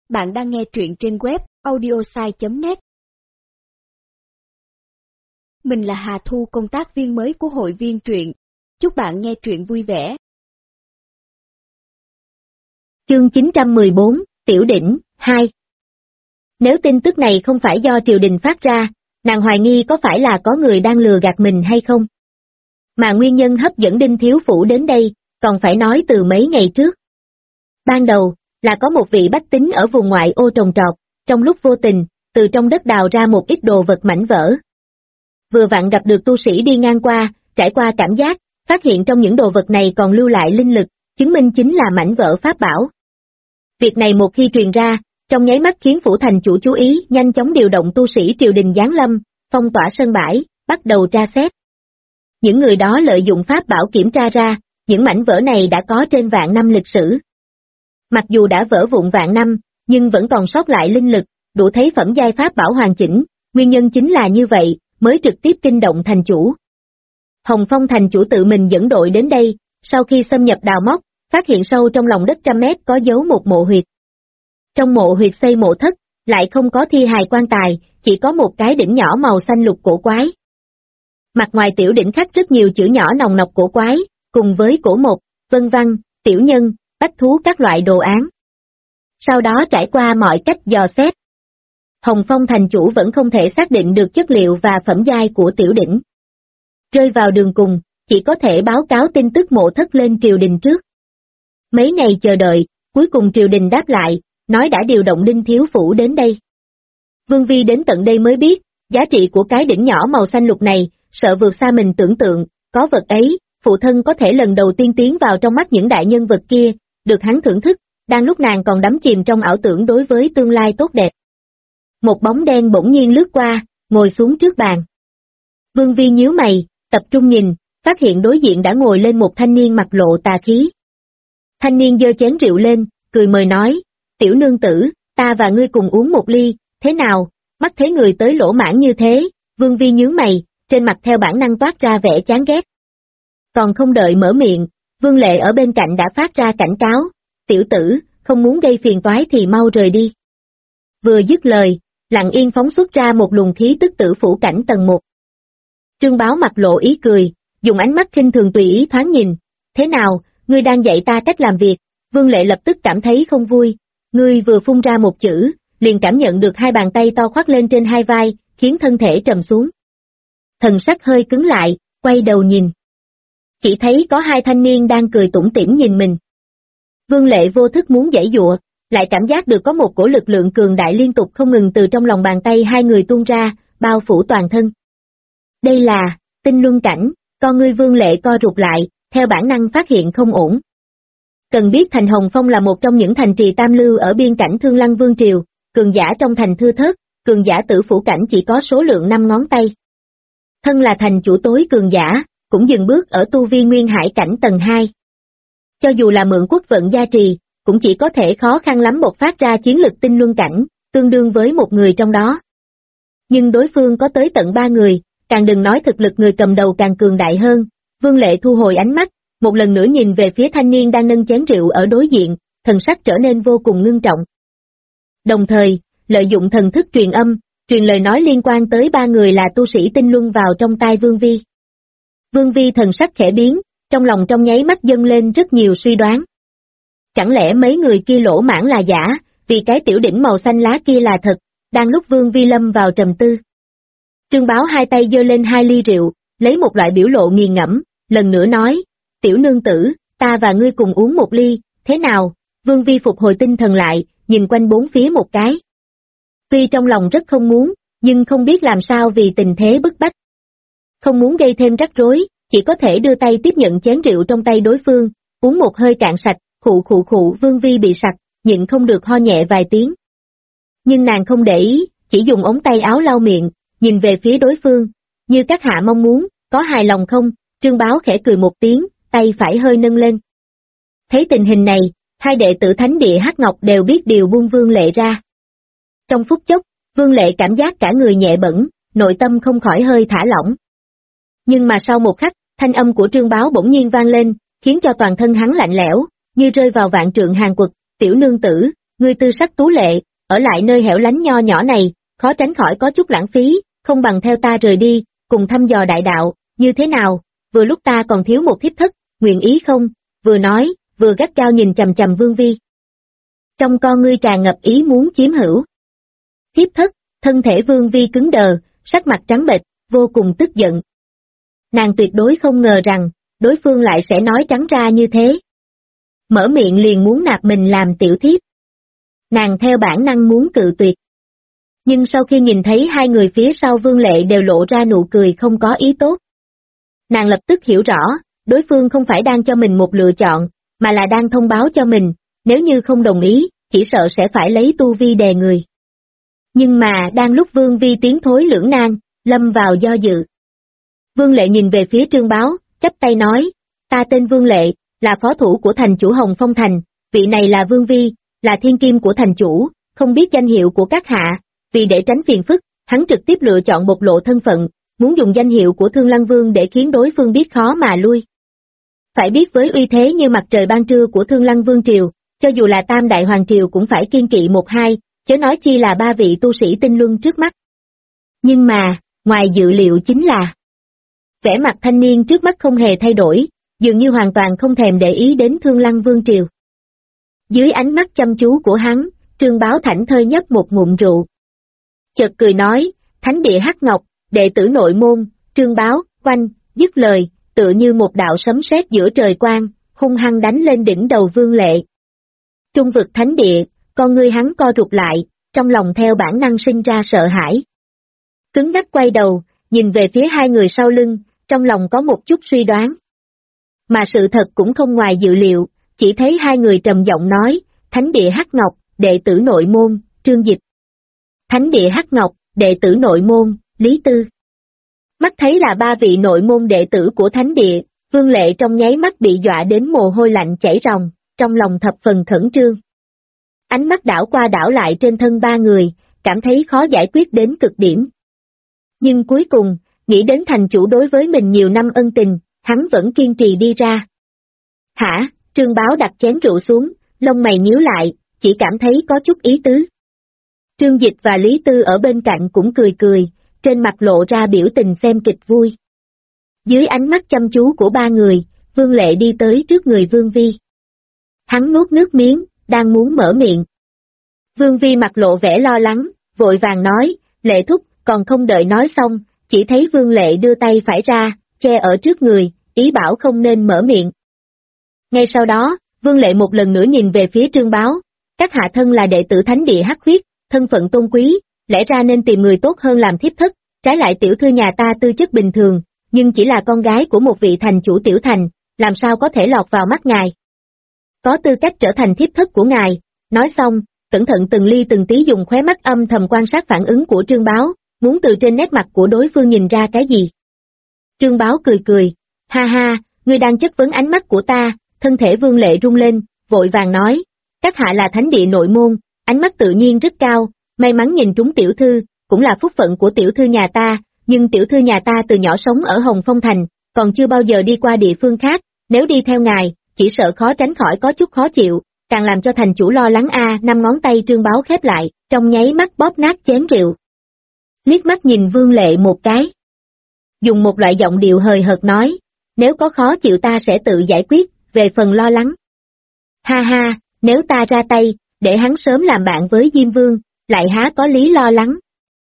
Bạn đang nghe truyện trên web audiosai.net. Mình là Hà Thu, công tác viên mới của hội viên truyện. Chúc bạn nghe truyện vui vẻ. Chương 914, Tiểu Đỉnh, 2. Nếu tin tức này không phải do triều đình phát ra, nàng hoài nghi có phải là có người đang lừa gạt mình hay không. Mà nguyên nhân hấp dẫn Đinh Thiếu Phủ đến đây, còn phải nói từ mấy ngày trước. Ban đầu, là có một vị bách tính ở vùng ngoại ô trồng trọt, trong lúc vô tình, từ trong đất đào ra một ít đồ vật mảnh vỡ. Vừa vặn gặp được tu sĩ đi ngang qua, trải qua cảm giác, phát hiện trong những đồ vật này còn lưu lại linh lực, chứng minh chính là mảnh vỡ pháp bảo. Việc này một khi truyền ra, trong nháy mắt khiến phủ thành chủ chú ý, nhanh chóng điều động tu sĩ triều đình giáng lâm, phong tỏa sân bãi, bắt đầu tra xét. Những người đó lợi dụng pháp bảo kiểm tra ra, những mảnh vỡ này đã có trên vạn năm lịch sử. Mặc dù đã vỡ vụn vạn năm, nhưng vẫn còn sót lại linh lực, đủ thấy phẩm giai pháp bảo hoàn chỉnh, nguyên nhân chính là như vậy, mới trực tiếp kinh động thành chủ. Hồng Phong thành chủ tự mình dẫn đội đến đây, sau khi xâm nhập đào móc, phát hiện sâu trong lòng đất trăm mét có giấu một mộ huyệt. Trong mộ huyệt xây mộ thất, lại không có thi hài quan tài, chỉ có một cái đỉnh nhỏ màu xanh lục cổ quái. Mặt ngoài tiểu đỉnh khắc rất nhiều chữ nhỏ nòng nọc cổ quái, cùng với cổ mộc, vân văn, tiểu nhân, bách thú các loại đồ án. Sau đó trải qua mọi cách dò xét, Hồng Phong thành chủ vẫn không thể xác định được chất liệu và phẩm giai của tiểu đỉnh. Rơi vào đường cùng, chỉ có thể báo cáo tin tức mộ thất lên triều đình trước. Mấy ngày chờ đợi, cuối cùng triều đình đáp lại, nói đã điều động Đinh Thiếu Phủ đến đây. Vương Vi đến tận đây mới biết, giá trị của cái đỉnh nhỏ màu xanh lục này, sợ vượt xa mình tưởng tượng, có vật ấy, phụ thân có thể lần đầu tiên tiến vào trong mắt những đại nhân vật kia, được hắn thưởng thức, đang lúc nàng còn đắm chìm trong ảo tưởng đối với tương lai tốt đẹp. Một bóng đen bỗng nhiên lướt qua, ngồi xuống trước bàn. Vương Vi nhíu mày, tập trung nhìn, phát hiện đối diện đã ngồi lên một thanh niên mặt lộ tà khí. Thanh niên giơ chén rượu lên, cười mời nói, tiểu nương tử, ta và ngươi cùng uống một ly, thế nào, mắt thấy người tới lỗ mãn như thế, Vương Vi nhướng mày, trên mặt theo bản năng toát ra vẻ chán ghét. Còn không đợi mở miệng, Vương Lệ ở bên cạnh đã phát ra cảnh cáo, tiểu tử, không muốn gây phiền toái thì mau rời đi. Vừa dứt lời, lặng yên phóng xuất ra một luồng khí tức tử phủ cảnh tầng 1. Trương Báo mặt lộ ý cười, dùng ánh mắt khinh thường tùy ý thoáng nhìn, thế nào, ngươi đang dạy ta cách làm việc, Vương Lệ lập tức cảm thấy không vui, ngươi vừa phun ra một chữ, liền cảm nhận được hai bàn tay to khoác lên trên hai vai, khiến thân thể trầm xuống. Thần sắc hơi cứng lại, quay đầu nhìn. Chỉ thấy có hai thanh niên đang cười tủm tỉm nhìn mình. Vương Lệ vô thức muốn giãy giụa, lại cảm giác được có một cổ lực lượng cường đại liên tục không ngừng từ trong lòng bàn tay hai người tuôn ra, bao phủ toàn thân. Đây là tinh luân cảnh, con ngươi Vương Lệ co rụt lại, theo bản năng phát hiện không ổn. Cần biết thành Hồng Phong là một trong những thành trì tam lưu ở biên cảnh Thương Lăng Vương Triều, cường giả trong thành thưa thớt, cường giả tử phủ cảnh chỉ có số lượng 5 ngón tay. Thân là thành chủ tối cường giả, cũng dừng bước ở tu vi nguyên hải cảnh tầng 2. Cho dù là mượn quốc vận gia trì, cũng chỉ có thể khó khăn lắm bộc phát ra chiến lực tinh luân cảnh, tương đương với một người trong đó. Nhưng đối phương có tới tận 3 người, càng đừng nói thực lực người cầm đầu càng cường đại hơn. Vương Lệ thu hồi ánh mắt, một lần nữa nhìn về phía thanh niên đang nâng chén rượu ở đối diện, thần sắc trở nên vô cùng ngưng trọng. Đồng thời, lợi dụng thần thức truyền âm, truyền lời nói liên quan tới 3 người là tu sĩ tinh luân vào trong tai Vương Vi. Vương Vi thần sắc khẽ biến, trong lòng trong nháy mắt dâng lên rất nhiều suy đoán. Chẳng lẽ mấy người kia lỗ mãn là giả, vì cái tiểu đỉnh màu xanh lá kia là thật, đang lúc Vương Vi lâm vào trầm tư. Trương Báo hai tay giơ lên 2 ly rượu, lấy một loại biểu lộ nghiền ngẫm, lần nữa nói, tiểu nương tử, ta và ngươi cùng uống một ly, thế nào? Vương Vi phục hồi tinh thần lại, nhìn quanh bốn phía một cái. Tuy trong lòng rất không muốn, nhưng không biết làm sao vì tình thế bức bách. Không muốn gây thêm rắc rối, chỉ có thể đưa tay tiếp nhận chén rượu trong tay đối phương, uống một hơi cạn sạch, khụ, Vương Vi bị sặc, nhịn không được ho nhẹ vài tiếng. Nhưng nàng không để ý, chỉ dùng ống tay áo lau miệng, nhìn về phía đối phương, như các hạ mong muốn, có hài lòng không? Trương Báo khẽ cười một tiếng, tay phải hơi nâng lên. Thấy tình hình này, hai đệ tử thánh địa Hắc Ngọc đều biết điều buông Vương Lệ ra. Trong phút chốc, Vương Lệ cảm giác cả người nhẹ bẫng, nội tâm không khỏi hơi thả lỏng. Nhưng mà sau một khắc, thanh âm của Trương Báo bỗng nhiên vang lên, khiến cho toàn thân hắn lạnh lẽo, như rơi vào vạn trượng hàn quật, tiểu nương tử, ngươi tư sắc tú lệ, ở lại nơi hẻo lánh nho nhỏ này, khó tránh khỏi có chút lãng phí, không bằng theo ta rời đi, cùng thăm dò đại đạo, như thế nào, vừa lúc ta còn thiếu một thiếp thất, nguyện ý không, vừa nói, vừa gắt gao nhìn chằm chằm Vương Vi. Trong con ngươi tràn ngập ý muốn chiếm hữu. Thiếp thất, thân thể Vương Vi cứng đờ, sắc mặt trắng bệch, vô cùng tức giận. Nàng tuyệt đối không ngờ rằng, đối phương lại sẽ nói trắng ra như thế. Mở miệng liền muốn nạp mình làm tiểu thiếp. Nàng theo bản năng muốn cự tuyệt. Nhưng sau khi nhìn thấy hai người phía sau Vương Lệ đều lộ ra nụ cười không có ý tốt. Nàng lập tức hiểu rõ, đối phương không phải đang cho mình một lựa chọn, mà là đang thông báo cho mình, nếu như không đồng ý, chỉ sợ sẽ phải lấy tu vi đè người. Nhưng mà đang lúc Vương Vi tiến thối lưỡng nan, lâm vào do dự. Vương Lệ nhìn về phía Trương Báo, chắp tay nói, ta tên Vương Lệ, là phó thủ của thành chủ Hồng Phong Thành, vị này là Vương Vi, là thiên kim của thành chủ, không biết danh hiệu của các hạ, vì để tránh phiền phức, hắn trực tiếp lựa chọn bộc lộ thân phận, muốn dùng danh hiệu của Thương Lăng Vương để khiến đối phương biết khó mà lui. Phải biết với uy thế như mặt trời ban trưa của Thương Lăng Vương Triều, cho dù là Tam Đại Hoàng Triều cũng phải kiên kỵ một hai, chớ nói chi là ba vị tu sĩ tinh luân trước mắt. Nhưng mà, ngoài dự liệu chính là, vẻ mặt thanh niên trước mắt không hề thay đổi, dường như hoàn toàn không thèm để ý đến Thương Lăng Vương Triều. Dưới ánh mắt chăm chú của hắn, Trương Báo thảnh thơi nhấp một ngụm rượu. Chợt cười nói, thánh địa Hắc Ngọc, đệ tử nội môn, Trương Báo, oanh, dứt lời, tựa như một đạo sấm sét giữa trời quang, hung hăng đánh lên đỉnh đầu Vương Lệ. Trung vực thánh địa, con ngươi hắn co rụt lại, trong lòng theo bản năng sinh ra sợ hãi. Cứng ngắc quay đầu, nhìn về phía hai người sau lưng, trong lòng có một chút suy đoán. Mà sự thật cũng không ngoài dự liệu, chỉ thấy hai người trầm giọng nói, thánh địa Hắc Ngọc, đệ tử nội môn, Trương Dịch. Thánh địa Hắc Ngọc, đệ tử nội môn, Lý Tư. Mắt thấy là ba vị nội môn đệ tử của thánh địa, Vương Lệ trong nháy mắt bị dọa đến mồ hôi lạnh chảy ròng, trong lòng thập phần khẩn trương. Ánh mắt đảo qua đảo lại trên thân ba người, cảm thấy khó giải quyết đến cực điểm. Nhưng cuối cùng, nghĩ đến thành chủ đối với mình nhiều năm ân tình, hắn vẫn kiên trì đi ra. Hả, Trương Báo đặt chén rượu xuống, lông mày nhíu lại, chỉ cảm thấy có chút ý tứ. Trương Dịch và Lý Tư ở bên cạnh cũng cười cười, trên mặt lộ ra biểu tình xem kịch vui. Dưới ánh mắt chăm chú của ba người, Vương Lệ đi tới trước người Vương Vi. Hắn nuốt nước miếng, đang muốn mở miệng. Vương Vi mặt lộ vẻ lo lắng, vội vàng nói, Lệ thúc, còn không đợi nói xong, chỉ thấy Vương Lệ đưa tay phải ra, che ở trước người, ý bảo không nên mở miệng. Ngay sau đó, Vương Lệ một lần nữa nhìn về phía Trương Báo, các hạ thân là đệ tử thánh địa Hắc Huyết, thân phận tôn quý, lẽ ra nên tìm người tốt hơn làm thiếp thất, trái lại tiểu thư nhà ta tư chất bình thường, nhưng chỉ là con gái của một vị thành chủ tiểu thành, làm sao có thể lọt vào mắt ngài. Có tư cách trở thành thiếp thất của ngài, nói xong, cẩn thận từng ly từng tí dùng khóe mắt âm thầm quan sát phản ứng của Trương Báo, muốn từ trên nét mặt của đối phương nhìn ra cái gì. Trương Báo cười cười, ha ha, ngươi đang chất vấn ánh mắt của ta, thân thể Vương Lệ rung lên, vội vàng nói, các hạ là thánh địa nội môn, ánh mắt tự nhiên rất cao, may mắn nhìn trúng tiểu thư, cũng là phúc phận của tiểu thư nhà ta, nhưng tiểu thư nhà ta từ nhỏ sống ở Hồng Phong Thành, còn chưa bao giờ đi qua địa phương khác, nếu đi theo ngài, chỉ sợ khó tránh khỏi có chút khó chịu, càng làm cho thành chủ lo lắng năm ngón tay Trương Báo khép lại, trong nháy mắt bóp nát chén rượu. Liếc mắt nhìn Vương Lệ một cái. Dùng một loại giọng điệu hời hợt nói, nếu có khó chịu ta sẽ tự giải quyết, về phần lo lắng. Ha ha, nếu ta ra tay, để hắn sớm làm bạn với Diêm Vương, lại há có lý lo lắng.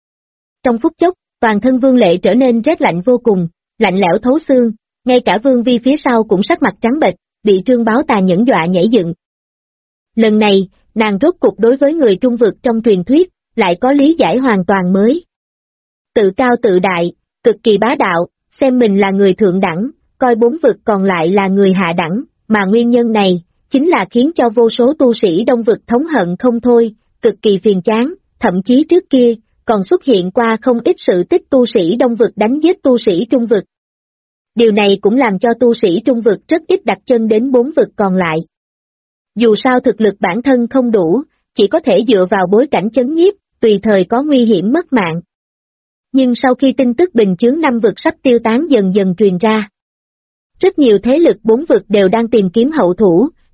Trong phút chốc, toàn thân Vương Lệ trở nên rét lạnh vô cùng, lạnh lẽo thấu xương, ngay cả Vương Vi phía sau cũng sắc mặt trắng bệch, bị Trương Báo tàn nhẫn dọa nhảy dựng. Lần này, nàng rốt cục đối với người trung vực trong truyền thuyết, lại có lý giải hoàn toàn mới. Tự cao tự đại, cực kỳ bá đạo, xem mình là người thượng đẳng, coi bốn vực còn lại là người hạ đẳng, mà nguyên nhân này, chính là khiến cho vô số tu sĩ đông vực thống hận không thôi, cực kỳ phiền chán, thậm chí trước kia, còn xuất hiện qua không ít sự tích tu sĩ đông vực đánh giết tu sĩ trung vực. Điều này cũng làm cho tu sĩ trung vực rất ít đặt chân đến bốn vực còn lại. Dù sao thực lực bản thân không đủ, chỉ có thể dựa vào bối cảnh chấn nhiếp, tùy thời có nguy hiểm mất mạng. Nhưng sau khi tin tức bình chướng năm vực sắp tiêu tán dần dần truyền ra, rất nhiều thế lực bốn vực đều đang tìm kiếm hậu thủ,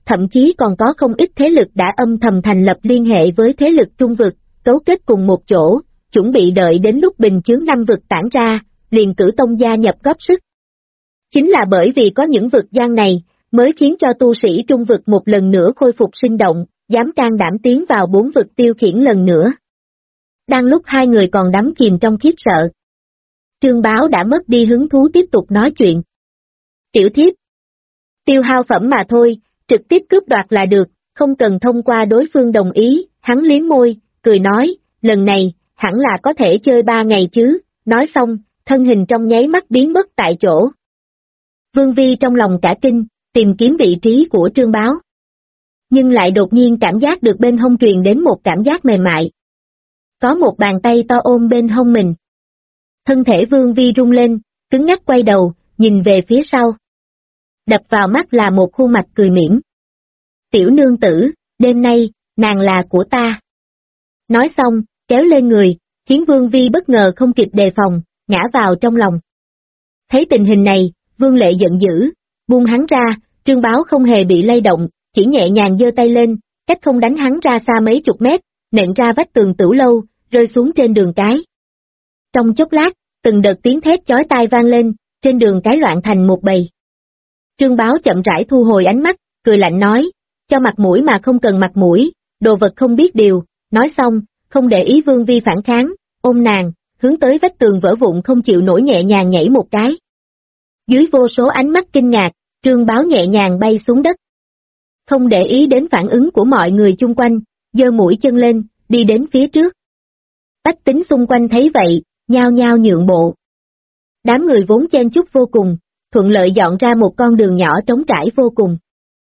thậm chí còn có không ít thế lực đã âm thầm thành lập liên hệ với thế lực trung vực, cấu kết cùng một chỗ, chuẩn bị đợi đến lúc bình chướng năm vực tản ra, liền cử tông gia nhập góp sức. Chính là bởi vì có những vực gian này, mới khiến cho tu sĩ trung vực một lần nữa khôi phục sinh động, dám can đảm tiến vào 4 vực tiêu khiển lần nữa. Đang lúc hai người còn đắm chìm trong khiếp sợ, Trương Báo đã mất đi hứng thú tiếp tục nói chuyện. Tiểu thiếp, tiêu hao phẩm mà thôi, trực tiếp cướp đoạt là được, không cần thông qua đối phương đồng ý, hắn liếm môi, cười nói, lần này, hẳn là có thể chơi 3 ngày chứ, nói xong, thân hình trong nháy mắt biến mất tại chỗ. Vương Vi trong lòng cả kinh, tìm kiếm vị trí của Trương Báo. Nhưng lại đột nhiên cảm giác được bên hông truyền đến một cảm giác mềm mại. Có một bàn tay to ôm bên hông mình. Thân thể Vương Vi rung lên, cứng ngắc quay đầu, nhìn về phía sau. Đập vào mắt là một khuôn mặt cười mỉm. Tiểu nương tử, đêm nay, nàng là của ta. Nói xong, kéo lên người, khiến Vương Vi bất ngờ không kịp đề phòng, ngã vào trong lòng. Thấy tình hình này, Vương Lệ giận dữ, buông hắn ra, Trương Báo không hề bị lay động, chỉ nhẹ nhàng giơ tay lên, cách không đánh hắn ra xa mấy chục mét, nện ra vách tường tửu lâu, rơi xuống trên đường cái. Trong chốc lát, từng đợt tiếng thét chói tai vang lên, trên đường cái loạn thành một bầy. Trương Báo chậm rãi thu hồi ánh mắt, cười lạnh nói, cho mặt mũi mà không cần mặt mũi, đồ vật không biết điều, nói xong, không để ý Vương Vi phản kháng, ôm nàng, hướng tới vách tường vỡ vụn không chịu nổi nhẹ nhàng nhảy một cái. Dưới vô số ánh mắt kinh ngạc, Trương Báo nhẹ nhàng bay xuống đất. Không để ý đến phản ứng của mọi người chung quanh, giơ mũi chân lên, đi đến phía trước. Bách tính xung quanh thấy vậy, nhao nhao nhượng bộ. Đám người vốn chen chúc vô cùng, thuận lợi dọn ra một con đường nhỏ trống trải vô cùng.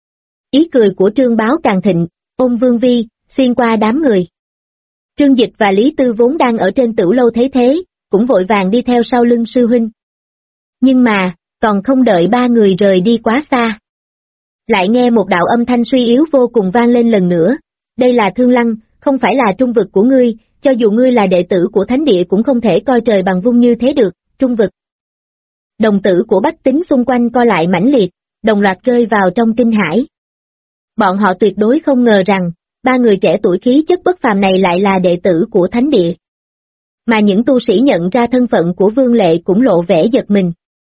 Ý cười của Trương Báo càng thịnh, ôm Vương Vi, xuyên qua đám người. Trương Dịch và Lý Tư vốn đang ở trên tửu lâu thấy thế, cũng vội vàng đi theo sau lưng sư huynh. Nhưng mà, còn không đợi ba người rời đi quá xa. Lại nghe một đạo âm thanh suy yếu vô cùng vang lên lần nữa, đây là Thương Lăng, không phải là trung vực của ngươi, cho dù ngươi là đệ tử của thánh địa cũng không thể coi trời bằng vung như thế được, trung vực. Đồng tử của bách tính xung quanh co lại mãnh liệt, đồng loạt rơi vào trong kinh hãi. Bọn họ tuyệt đối không ngờ rằng, ba người trẻ tuổi khí chất bất phàm này lại là đệ tử của thánh địa. Mà những tu sĩ nhận ra thân phận của Vương Lệ cũng lộ vẻ giật mình.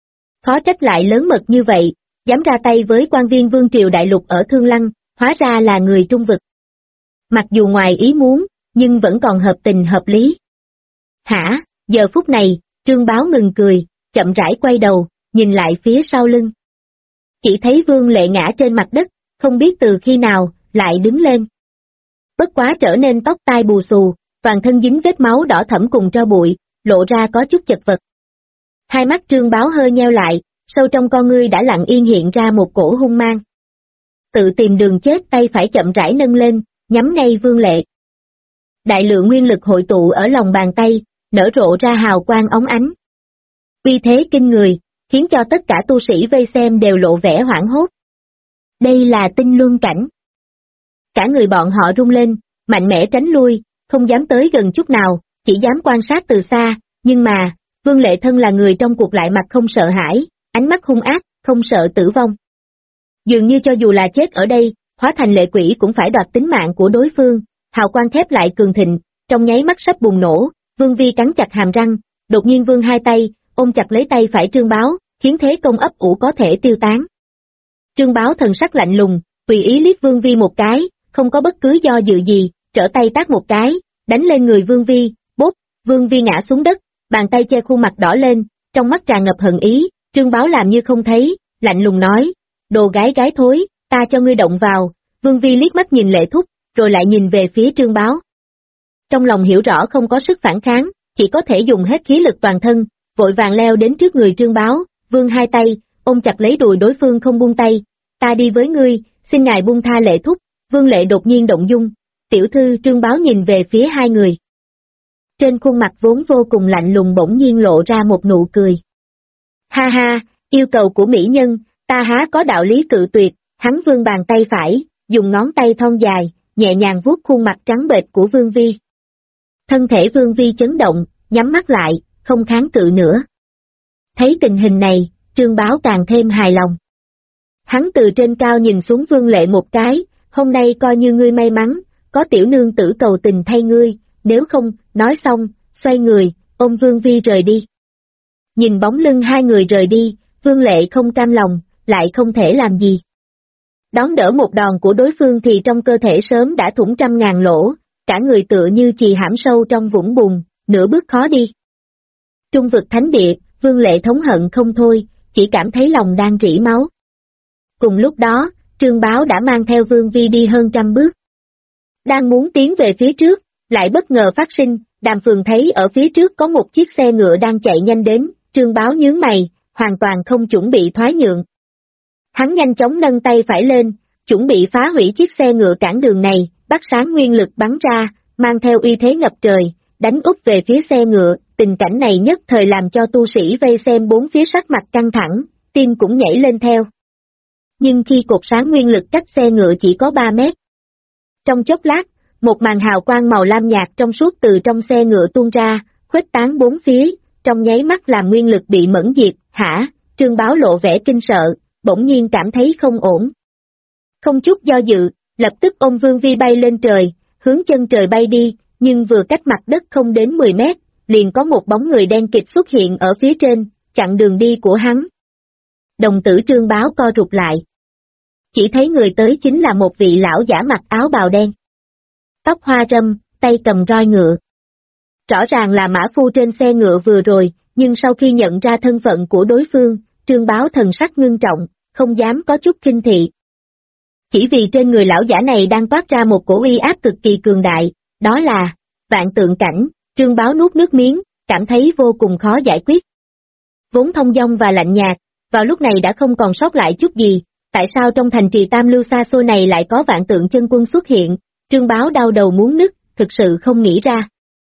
Khó trách lại lớn mật như vậy, dám ra tay với quan viên vương triều đại lục ở Thương Lăng, hóa ra là người trung vực. Mặc dù ngoài ý muốn, nhưng vẫn còn hợp tình hợp lý. Hả, giờ phút này, Trương Báo ngừng cười, chậm rãi quay đầu, nhìn lại phía sau lưng. Chỉ thấy Vương Lệ ngã trên mặt đất, không biết từ khi nào, lại đứng lên. Bất quá trở nên tóc tai bù xù, toàn thân dính vết máu đỏ thẫm cùng tro bụi, lộ ra có chút chật vật. Hai mắt Trương Báo hơi nheo lại, sâu trong con ngươi đã lặng yên hiện ra một cổ hung mang. Tự tìm đường chết, tay phải chậm rãi nâng lên, nhắm ngay Vương Lệ. Đại lượng nguyên lực hội tụ ở lòng bàn tay, nở rộ ra hào quang óng ánh. Uy thế kinh người, khiến cho tất cả tu sĩ vây xem đều lộ vẻ hoảng hốt. Đây là tinh luân cảnh. Cả người bọn họ rung lên, mạnh mẽ tránh lui, không dám tới gần chút nào, chỉ dám quan sát từ xa, nhưng mà, Vương Lệ thân là người trong cuộc lại mặt không sợ hãi, ánh mắt hung ác, không sợ tử vong. Dường như cho dù là chết ở đây, hóa thành lệ quỷ cũng phải đoạt tính mạng của đối phương, hào quang thép lại cường thịnh, trong nháy mắt sắp bùng nổ, Vương Vi cắn chặt hàm răng, đột nhiên vươn hai tay, ôm chặt lấy tay phải Trương Báo, khiến thế công ấp ủ có thể tiêu tán. Trương Báo thần sắc lạnh lùng, tùy ý liếc Vương Vi một cái, không có bất cứ do dự gì, trở tay tát một cái, đánh lên người Vương Vi, bốp, Vương Vi ngã xuống đất, bàn tay che khuôn mặt đỏ lên, trong mắt tràn ngập hận ý, Trương Báo làm như không thấy, lạnh lùng nói, đồ gái gái thối, ta cho ngươi động vào, Vương Vi liếc mắt nhìn Lệ Thúc, rồi lại nhìn về phía Trương Báo. Trong lòng hiểu rõ không có sức phản kháng, chỉ có thể dùng hết khí lực toàn thân, vội vàng leo đến trước người Trương Báo, vươn hai tay, ôm chặt lấy đùi đối phương không buông tay, ta đi với ngươi, xin ngài buông tha Lệ Thúc, Vương Lệ đột nhiên động dung, tiểu thư Trương Báo nhìn về phía hai người. Trên khuôn mặt vốn vô cùng lạnh lùng bỗng nhiên lộ ra một nụ cười. Ha ha, yêu cầu của mỹ nhân, ta há có đạo lý cự tuyệt, hắn vươn bàn tay phải, dùng ngón tay thon dài, nhẹ nhàng vuốt khuôn mặt trắng bệch của Vương Vi. Thân thể Vương Vi chấn động, nhắm mắt lại, không kháng cự nữa. Thấy tình hình này, Trương Báo càng thêm hài lòng. Hắn từ trên cao nhìn xuống Vương Lệ một cái, hôm nay coi như ngươi may mắn, có tiểu nương tử cầu tình thay ngươi, nếu không, nói xong, xoay người, ôm Vương Vi rời đi. Nhìn bóng lưng hai người rời đi, Vương Lệ không cam lòng, lại không thể làm gì. Đón đỡ một đòn của đối phương thì trong cơ thể sớm đã thủng 100.000 lỗ, cả người tựa như chì hãm sâu trong vũng bùn, nửa bước khó đi. Trung vực thánh địa, Vương Lệ thống hận không thôi, chỉ cảm thấy lòng đang rỉ máu. Cùng lúc đó, Trương Báo đã mang theo Vương Vi đi hơn 100 bước. Đang muốn tiến về phía trước, lại bất ngờ phát sinh, Đàm Phường thấy ở phía trước có một chiếc xe ngựa đang chạy nhanh đến, Trương Báo nhướng mày, hoàn toàn không chuẩn bị thoái nhượng. Hắn nhanh chóng nâng tay phải lên, chuẩn bị phá hủy chiếc xe ngựa cản đường này, bắt sáng nguyên lực bắn ra, mang theo uy thế ngập trời, đánh úp về phía xe ngựa, tình cảnh này nhất thời làm cho tu sĩ vây xem bốn phía sắc mặt căng thẳng, tim cũng nhảy lên theo. Nhưng khi cột sáng nguyên lực cách xe ngựa chỉ có 3 mét. Trong chốc lát, một màn hào quang màu lam nhạt trong suốt từ trong xe ngựa tuôn ra, khuếch tán bốn phía, trong nháy mắt làm nguyên lực bị mẫn diệt, hả? Trương Báo lộ vẻ kinh sợ, bỗng nhiên cảm thấy không ổn. Không chút do dự, lập tức ôm Vương Vi bay lên trời, hướng chân trời bay đi, nhưng vừa cách mặt đất không đến 10 mét, liền có một bóng người đen kịt xuất hiện ở phía trên, chặn đường đi của hắn. Đồng tử Trương Báo co rụt lại. Chỉ thấy người tới chính là một vị lão giả mặc áo bào đen. Tóc hoa râm, tay cầm roi ngựa. Rõ ràng là mã phu trên xe ngựa vừa rồi, nhưng sau khi nhận ra thân phận của đối phương, Trương Báo thần sắc ngưng trọng, không dám có chút khinh thị. Chỉ vì trên người lão giả này đang toát ra một cổ uy áp cực kỳ cường đại, đó là Vạn Tượng Cảnh. Trương Báo nuốt nước miếng, cảm thấy vô cùng khó giải quyết. Vốn thông dong và lạnh nhạt, vào lúc này đã không còn sót lại chút gì, tại sao trong thành trì Tam Lưu xa xôi này lại có Vạn Tượng chân quân xuất hiện, Trương Báo đau đầu muốn nứt, thực sự không nghĩ ra.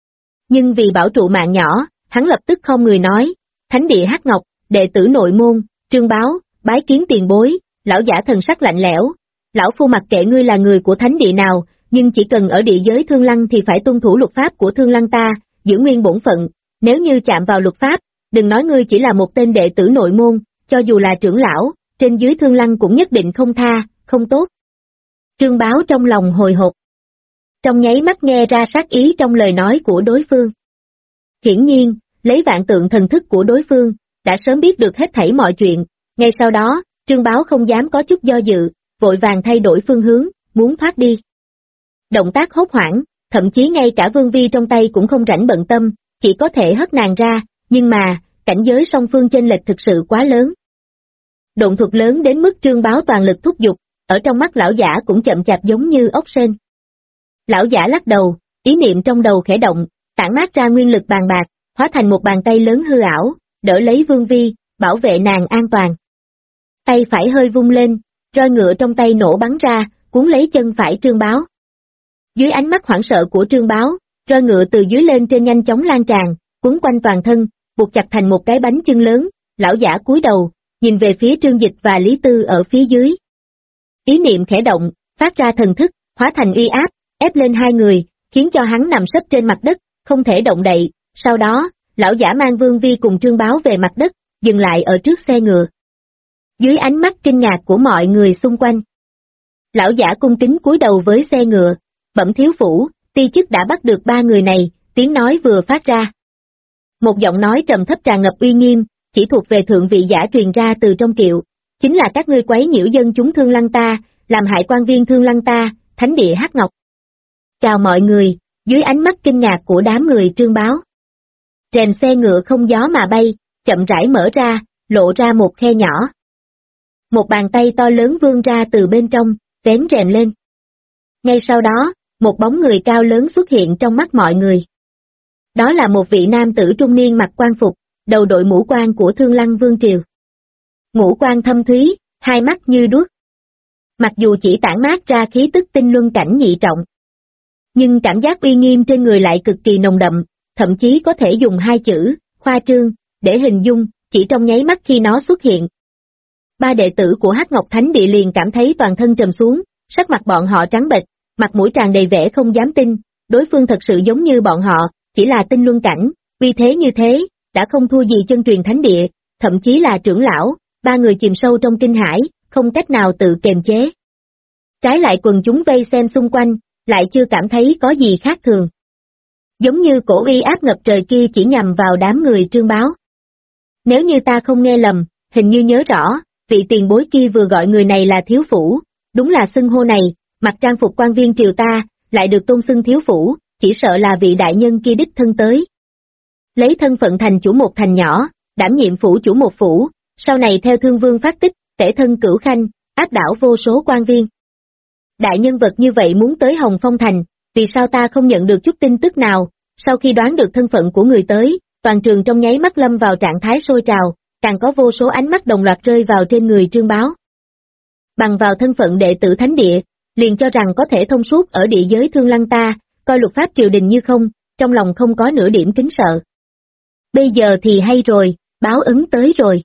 Nhưng vì bảo trụ mạng nhỏ, hắn lập tức không người nói, Thánh địa Hắc Ngọc, đệ tử nội môn, Trương Báo, bái kiến tiền bối. Lão giả thần sắc lạnh lẽo, lão phu mặc kệ ngươi là người của thánh địa nào, nhưng chỉ cần ở địa giới Thương Lăng thì phải tuân thủ luật pháp của Thương Lăng ta, giữ nguyên bổn phận, nếu như chạm vào luật pháp, đừng nói ngươi chỉ là một tên đệ tử nội môn, cho dù là trưởng lão, trên dưới Thương Lăng cũng nhất định không tha, không tốt. Trương Báo trong lòng hồi hộp. Trong nháy mắt nghe ra sát ý trong lời nói của đối phương. Hiển nhiên, lấy Vạn Tượng thần thức của đối phương, đã sớm biết được hết thảy mọi chuyện, ngay sau đó, Trương Báo không dám có chút do dự, vội vàng thay đổi phương hướng, muốn thoát đi. Động tác hốt hoảng, thậm chí ngay cả Vương Vi trong tay cũng không rảnh bận tâm, chỉ có thể hất nàng ra, nhưng mà, cảnh giới song phương chênh lệch thực sự quá lớn. Độn thuật lớn đến mức Trương Báo toàn lực thúc giục, ở trong mắt lão giả cũng chậm chạp giống như ốc sên. Lão giả lắc đầu, ý niệm trong đầu khẽ động, tản mát ra nguyên lực bàn bạc, hóa thành một bàn tay lớn hư ảo, đỡ lấy Vương Vi, bảo vệ nàng an toàn. Tay phải hơi vung lên, roi ngựa trong tay nổ bắn ra, cuốn lấy chân phải Trương Báo. Dưới ánh mắt hoảng sợ của Trương Báo, roi ngựa từ dưới lên trên nhanh chóng lan tràn, cuốn quanh toàn thân, buộc chặt thành một cái bánh chưng lớn, lão giả cúi đầu, nhìn về phía Trương Dịch và Lý Tư ở phía dưới. Ý niệm khẽ động, phát ra thần thức, hóa thành uy áp, ép lên hai người, khiến cho hắn nằm sấp trên mặt đất, không thể động đậy, sau đó, lão giả mang Vương Vi cùng Trương Báo về mặt đất, dừng lại ở trước xe ngựa. Dưới ánh mắt kinh ngạc của mọi người xung quanh, lão giả cung kính cúi đầu với xe ngựa, bẩm thiếu phủ, ti chức đã bắt được 3 người này, tiếng nói vừa phát ra. Một giọng nói trầm thấp tràn ngập uy nghiêm, chỉ thuộc về thượng vị giả truyền ra từ trong kiệu, chính là các ngươi quấy nhiễu dân chúng Thương Lăng ta, làm hại quan viên Thương Lăng ta, Thánh địa Hắc Ngọc. Chào mọi người, dưới ánh mắt kinh ngạc của đám người Trương Báo. Rèm xe ngựa không gió mà bay, chậm rãi mở ra, lộ ra một khe nhỏ. Một bàn tay to lớn vươn ra từ bên trong, vén rèm lên. Ngay sau đó, một bóng người cao lớn xuất hiện trong mắt mọi người. Đó là một vị nam tử trung niên mặc quan phục, đầu đội mũ quan của Thương Lăng Vương Triều. Ngũ quan thâm thúy, hai mắt như đuốc. Mặc dù chỉ tản mát ra khí tức tinh luân cảnh nhị trọng, nhưng cảm giác uy nghiêm trên người lại cực kỳ nồng đậm, thậm chí có thể dùng 2 chữ, khoa trương, để hình dung, chỉ trong nháy mắt khi nó xuất hiện. 3 đệ tử của Hắc Ngọc Thánh Địa liền cảm thấy toàn thân trầm xuống, sắc mặt bọn họ trắng bệch, mặt mũi tràn đầy vẻ không dám tin, đối phương thật sự giống như bọn họ, chỉ là tinh luân cảnh, uy thế như thế, đã không thua gì chân truyền Thánh Địa, thậm chí là trưởng lão. 3 người chìm sâu trong kinh hãi, không cách nào tự kiềm chế. Trái lại quần chúng vây xem xung quanh, lại chưa cảm thấy có gì khác thường. Giống như cổ uy áp ngập trời kia chỉ nhằm vào đám người Trương Báo. Nếu như ta không nghe lầm, hình như nhớ rõ, vị tiền bối kia vừa gọi người này là thiếu phủ, đúng là xưng hô này, mặc trang phục quan viên triều ta, lại được tôn xưng thiếu phủ, chỉ sợ là vị đại nhân kia đích thân tới. Lấy thân phận thành chủ một thành nhỏ, đảm nhiệm phủ chủ một phủ, sau này theo Thương Vương phát tích, tể thân cửu khanh, áp đảo vô số quan viên. Đại nhân vật như vậy muốn tới Hồng Phong Thành, vì sao ta không nhận được chút tin tức nào? Sau khi đoán được thân phận của người tới, toàn trường trong nháy mắt lâm vào trạng thái sôi trào, càng có vô số ánh mắt đồng loạt rơi vào trên người Trương Báo. Bằng vào thân phận đệ tử thánh địa, liền cho rằng có thể thông suốt ở địa giới Thương Lăng ta, coi luật pháp triều đình như không, trong lòng không có nửa điểm kính sợ. Bây giờ thì hay rồi, báo ứng tới rồi.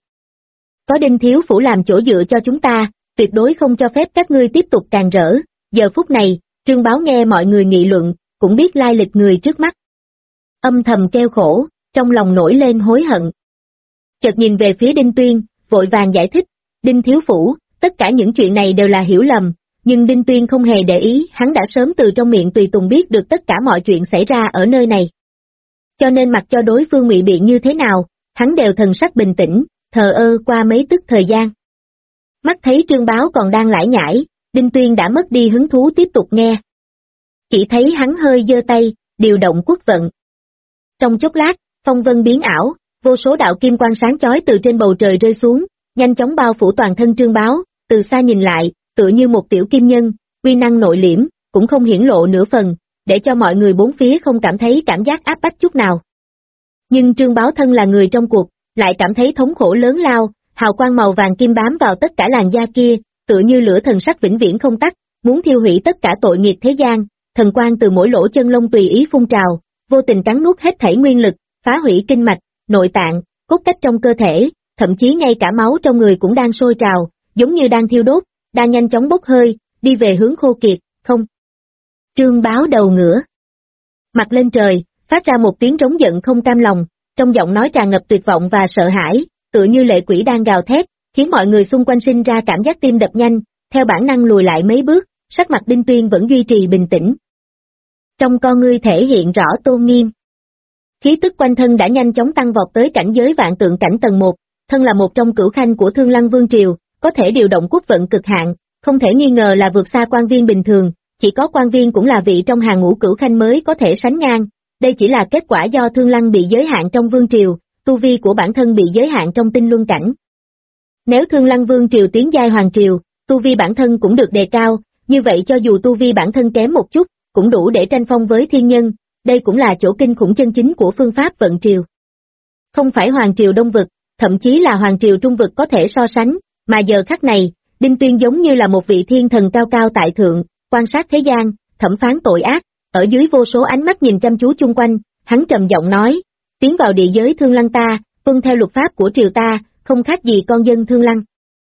Có Đinh thiếu phủ làm chỗ dựa cho chúng ta, tuyệt đối không cho phép các ngươi tiếp tục càn rỡ. Giờ phút này, Trương Báo nghe mọi người nghị luận, cũng biết lai lịch người trước mắt. Âm thầm kêu khổ, trong lòng nổi lên hối hận. Chợt nhìn về phía Đinh Tuyên, vội vàng giải thích, Đinh thiếu phủ, tất cả những chuyện này đều là hiểu lầm, nhưng Đinh Tuyên không hề để ý, hắn đã sớm từ trong miệng tùy tùng biết được tất cả mọi chuyện xảy ra ở nơi này. Cho nên mặc cho đối phương ngụy biện như thế nào, hắn đều thần sắc bình tĩnh, thờ ơ qua mấy tức thời gian. Mắt thấy Trương Báo còn đang lải nhải, Đinh Tuyên đã mất đi hứng thú tiếp tục nghe. Chỉ thấy hắn hơi giơ tay, điều động quốc vận. Trong chốc lát, phong vân biến ảo, vô số đạo kim quang sáng chói từ trên bầu trời rơi xuống, nhanh chóng bao phủ toàn thân Trương Báo, từ xa nhìn lại, tựa như một tiểu kim nhân, uy năng nội liễm, cũng không hiển lộ nửa phần, để cho mọi người bốn phía không cảm thấy cảm giác áp bách chút nào. Nhưng Trương Báo thân là người trong cuộc, lại cảm thấy thống khổ lớn lao, hào quang màu vàng kim bám vào tất cả làn da kia, tựa như lửa thần sắc vĩnh viễn không tắt, muốn thiêu hủy tất cả tội nghiệp thế gian, thần quang từ mỗi lỗ chân lông tùy ý phun trào, vô tình cắn nuốt hết thảy nguyên lực, phá hủy kinh mạch, nội tạng, cốt cách trong cơ thể, thậm chí ngay cả máu trong người cũng đang sôi trào, giống như đang thiêu đốt, đang nhanh chóng bốc hơi, đi về hướng khô kiệt, không. Trương Báo đầu ngửa mặt lên trời, phát ra một tiếng rống giận không cam lòng, trong giọng nói tràn ngập tuyệt vọng và sợ hãi, tựa như lệ quỷ đang gào thét, khiến mọi người xung quanh sinh ra cảm giác tim đập nhanh, theo bản năng lùi lại mấy bước, sắc mặt Đinh Tuyên vẫn duy trì bình tĩnh. Trong con ngươi thể hiện rõ tôn nghiêm. Khí tức quanh thân đã nhanh chóng tăng vọt tới cảnh giới vạn tượng cảnh tầng 1, thân là một trong cửu khanh của Thương Lăng Vương Triều, có thể điều động quốc vận cực hạn, không thể nghi ngờ là vượt xa quan viên bình thường, chỉ có quan viên cũng là vị trong hàng ngũ cửu khanh mới có thể sánh ngang, đây chỉ là kết quả do Thương Lăng bị giới hạn trong Vương Triều, tu vi của bản thân bị giới hạn trong tinh luân cảnh. Nếu Thương Lăng Vương Triều tiến giai Hoàng Triều, tu vi bản thân cũng được đề cao, như vậy cho dù tu vi bản thân kém một chút, cũng đủ để tranh phong với thiên nhân, đây cũng là chỗ kinh khủng chân chính của phương pháp vận triều. Không phải Hoàng Triều Đông Vực, thậm chí là Hoàng Triều Trung Vực có thể so sánh, mà giờ khắc này, Đinh Tuyên giống như là một vị thiên thần cao cao tại thượng, quan sát thế gian, thẩm phán tội ác, ở dưới vô số ánh mắt nhìn chăm chú chung quanh, hắn trầm giọng nói, tiến vào địa giới Thương Lăng ta, tuân theo luật pháp của triều ta, không khác gì con dân Thương Lăng.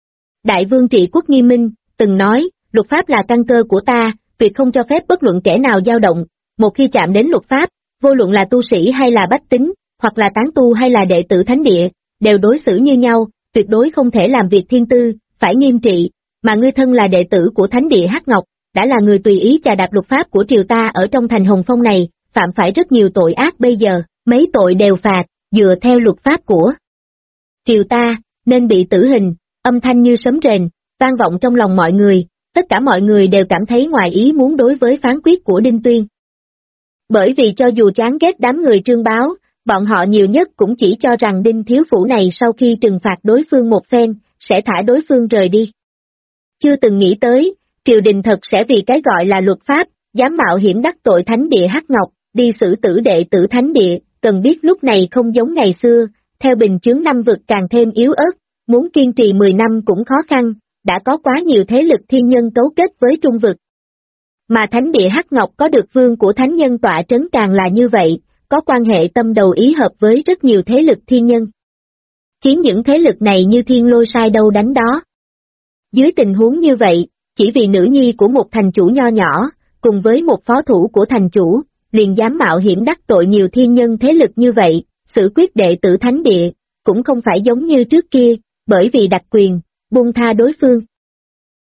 Đại vương trị quốc nghiêm minh, từng nói, luật pháp là căn cơ của ta, tuyệt không cho phép bất luận kẻ nào dao động, một khi chạm đến luật pháp, vô luận là tu sĩ hay là bách tính, hoặc là tán tu hay là đệ tử thánh địa, đều đối xử như nhau, tuyệt đối không thể làm việc thiên tư, phải nghiêm trị, mà ngươi thân là đệ tử của thánh địa Hắc Ngọc, đã là người tùy ý chà đạp luật pháp của triều ta ở trong thành Hồng Phong này, phạm phải rất nhiều tội ác bây giờ, mấy tội đều phạt, dựa theo luật pháp của triều ta, nên bị tử hình, âm thanh như sấm rền, vang vọng trong lòng mọi người, tất cả mọi người đều cảm thấy ngoài ý muốn đối với phán quyết của Đinh Tuyên. Bởi vì cho dù chán ghét đám người Trương Báo, bọn họ nhiều nhất cũng chỉ cho rằng Đinh thiếu phủ này sau khi trừng phạt đối phương một phen, sẽ thả đối phương rời đi. Chưa từng nghĩ tới, triều đình thật sẽ vì cái gọi là luật pháp, dám mạo hiểm đắc tội thánh địa Hắc Ngọc, đi xử tử đệ tử thánh địa, cần biết lúc này không giống ngày xưa, theo bình chướng năm vực càng thêm yếu ớt, muốn kiên trì 10 năm cũng khó khăn, đã có quá nhiều thế lực thiên nhân cấu kết với trung vực. Mà thánh địa Hắc Ngọc có được vương của thánh nhân tọa trấn càng là như vậy, có quan hệ tâm đầu ý hợp với rất nhiều thế lực thiên nhân. Khiến những thế lực này như thiên lôi sai đâu đánh đó. Dưới tình huống như vậy, chỉ vì nữ nhi của một thành chủ nho nhỏ, cùng với một phó thủ của thành chủ, liền dám mạo hiểm đắc tội nhiều thiên nhân thế lực như vậy, xử quyết đệ tử thánh địa, cũng không phải giống như trước kia, bởi vì đặc quyền, buông tha đối phương.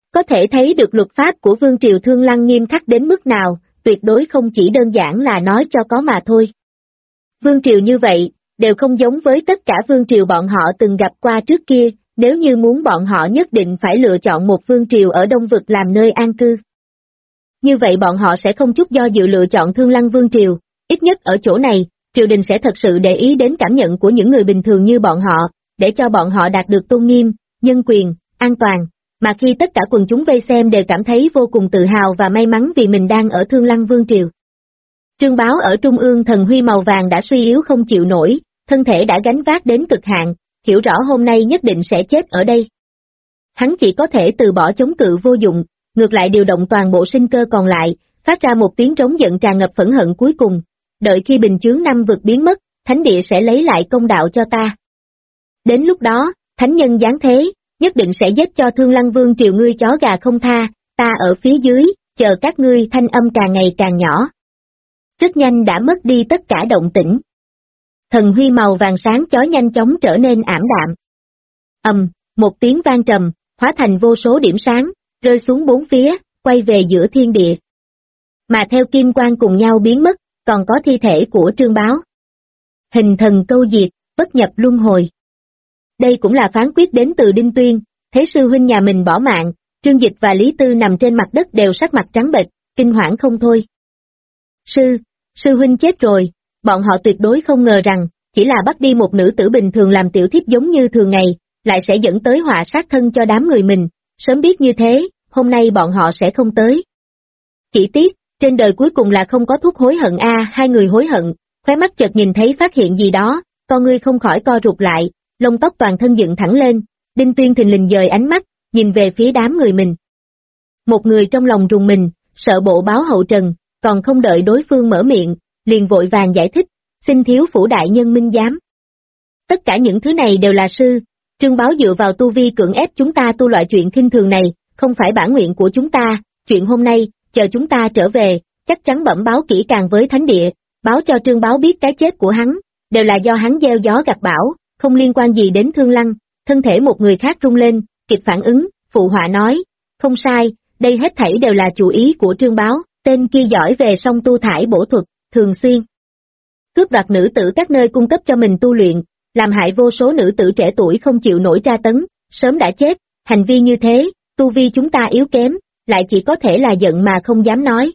Có thể thấy được luật pháp của Vương triều Thương Lăng nghiêm khắc đến mức nào, tuyệt đối không chỉ đơn giản là nói cho có mà thôi. Vương triều như vậy, đều không giống với tất cả vương triều bọn họ từng gặp qua trước kia, nếu như muốn bọn họ nhất định phải lựa chọn một vương triều ở Đông Vực làm nơi an cư. Như vậy bọn họ sẽ không chút do dự lựa chọn Thương Lăng vương triều, ít nhất ở chỗ này, triều đình sẽ thật sự để ý đến cảm nhận của những người bình thường như bọn họ, để cho bọn họ đạt được tôn nghiêm, nhân quyền, an toàn, mà khi tất cả quần chúng vây xem đều cảm thấy vô cùng tự hào và may mắn vì mình đang ở Thương Lăng vương triều. Trương Báo ở trung ương thần huy màu vàng đã suy yếu không chịu nổi, thân thể đã gánh vác đến cực hạn, hiểu rõ hôm nay nhất định sẽ chết ở đây. Hắn chỉ có thể từ bỏ chống cự vô dụng, ngược lại điều động toàn bộ sinh cơ còn lại, phát ra một tiếng trống giận tràn ngập phẫn hận cuối cùng, đợi khi bình chướng năm vực biến mất, thánh địa sẽ lấy lại công đạo cho ta. Đến lúc đó, thánh nhân giáng thế, nhất định sẽ giết cho Thương Lăng vương triều ngươi chó gà không tha, ta ở phía dưới, chờ các ngươi. Thanh âm càng ngày càng nhỏ. Rất nhanh đã mất đi tất cả động tĩnh. Thần huy màu vàng sáng chói nhanh chóng trở nên ảm đạm. Một tiếng vang trầm, hóa thành vô số điểm sáng, rơi xuống bốn phía, quay về giữa thiên địa. Mà theo kim quang cùng nhau biến mất, còn có thi thể của Trương Báo. Hình thần câu diệt, bất nhập luân hồi. Đây cũng là phán quyết đến từ Đinh Tuyên, thấy sư huynh nhà mình bỏ mạng, Trương Dịch và Lý Tư nằm trên mặt đất đều sắc mặt trắng bệch, kinh hoảng không thôi. Sư huynh chết rồi, bọn họ tuyệt đối không ngờ rằng, chỉ là bắt đi một nữ tử bình thường làm tiểu thiếp giống như thường ngày, lại sẽ dẫn tới họa sát thân cho đám người mình, sớm biết như thế, hôm nay bọn họ sẽ không tới. Chỉ tiếc, trên đời cuối cùng là không có thuốc hối hận hai người hối hận, khóe mắt chợt nhìn thấy phát hiện gì đó, con ngươi không khỏi co rụt lại, lông tóc toàn thân dựng thẳng lên, Đinh Tuyên thình lình dời ánh mắt, nhìn về phía đám người mình. Một người trong lòng rùng mình, sợ bộ báo hậu trần, còn không đợi đối phương mở miệng, liền vội vàng giải thích, xin thiếu phủ đại nhân minh giám. Tất cả những thứ này đều là Trương Báo dựa vào tu vi cưỡng ép chúng ta tu loại chuyện khinh thường này, không phải bản nguyện của chúng ta, chuyện hôm nay, chờ chúng ta trở về, chắc chắn bẩm báo kỹ càng với thánh địa, báo cho Trương Báo biết cái chết của hắn, đều là do hắn gieo gió gặt bão, không liên quan gì đến Thương Lăng. Thân thể một người khác rung lên, kịp phản ứng, phụ họa nói, không sai, đây hết thảy đều là chủ ý của Trương Báo, tên kia giỏi về song tu thải bổ thuật, thường xuyên cướp đoạt nữ tử các nơi cung cấp cho mình tu luyện, làm hại vô số nữ tử trẻ tuổi không chịu nổi tra tấn, sớm đã chết, hành vi như thế, tu vi chúng ta yếu kém, lại chỉ có thể là giận mà không dám nói.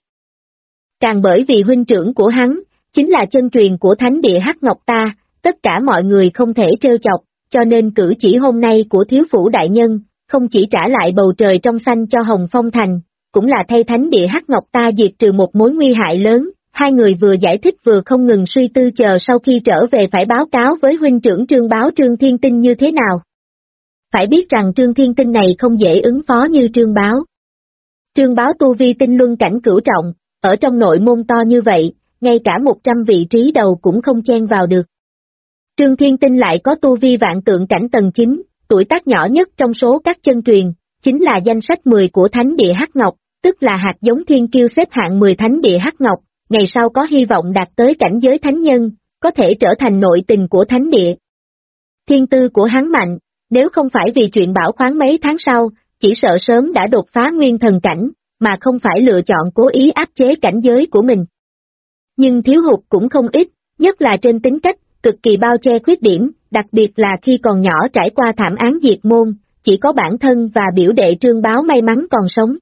Càng bởi vì huynh trưởng của hắn, chính là chân truyền của thánh địa Hắc Ngọc ta, tất cả mọi người không thể trêu chọc, cho nên cử chỉ hôm nay của thiếu phủ đại nhân, không chỉ trả lại bầu trời trong xanh cho Hồng Phong Thành, cũng là thay thánh địa Hắc Ngọc ta diệt trừ một mối nguy hại lớn. Hai người vừa giải thích vừa không ngừng suy tư chờ sau khi trở về phải báo cáo với huynh trưởng Trương Báo Trương Thiên Tinh như thế nào. Phải biết rằng Trương Thiên Tinh này không dễ ứng phó như Trương Báo. Trương Báo tu vi tinh luân cảnh cửu trọng, ở trong nội môn to như vậy, ngay cả 100 vị trí đầu cũng không chen vào được. Trương Thiên Tinh lại có tu vi vạn tượng cảnh tầng 9, tuổi tác nhỏ nhất trong số các chân truyền, chính là danh sách 10 của thánh địa Hắc Ngọc, tức là hạt giống thiên kiêu xếp hạng 10 thánh địa Hắc Ngọc. Ngày sau có hy vọng đạt tới cảnh giới thánh nhân, có thể trở thành nội tình của thánh địa. Thiên tư của hắn mạnh, nếu không phải vì chuyện bảo khoáng mấy tháng sau, chỉ sợ sớm đã đột phá nguyên thần cảnh, mà không phải lựa chọn cố ý áp chế cảnh giới của mình. Nhưng thiếu hụt cũng không ít, nhất là trên tính cách, cực kỳ bao che khuyết điểm, đặc biệt là khi còn nhỏ trải qua thảm án diệt môn, chỉ có bản thân và biểu đệ Trương Báo may mắn còn sống.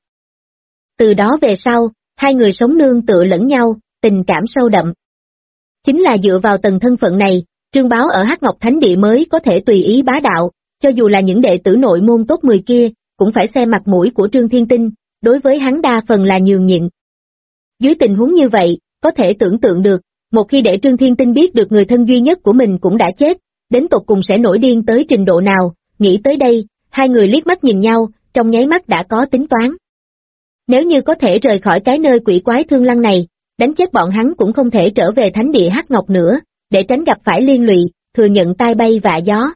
Từ đó về sau, hai người sống nương tựa lẫn nhau, tình cảm sâu đậm. Chính là dựa vào tầng thân phận này, Trương Báo ở Hắc Ngọc Thánh Địa mới có thể tùy ý bá đạo, cho dù là những đệ tử nội môn top 10 kia, cũng phải xem mặt mũi của Trương Thiên Tinh, đối với hắn đa phần là nhường nhịn. Dưới tình huống như vậy, có thể tưởng tượng được, một khi để Trương Thiên Tinh biết được người thân duy nhất của mình cũng đã chết, đến tột cùng sẽ nổi điên tới trình độ nào, nghĩ tới đây, hai người liếc mắt nhìn nhau, trong nháy mắt đã có tính toán. Nếu như có thể rời khỏi cái nơi quỷ quái Thương Lăng này, đánh chết bọn hắn cũng không thể trở về thánh địa Hắc Ngọc nữa, để tránh gặp phải liên lụy, thừa nhận tai bay vạ gió.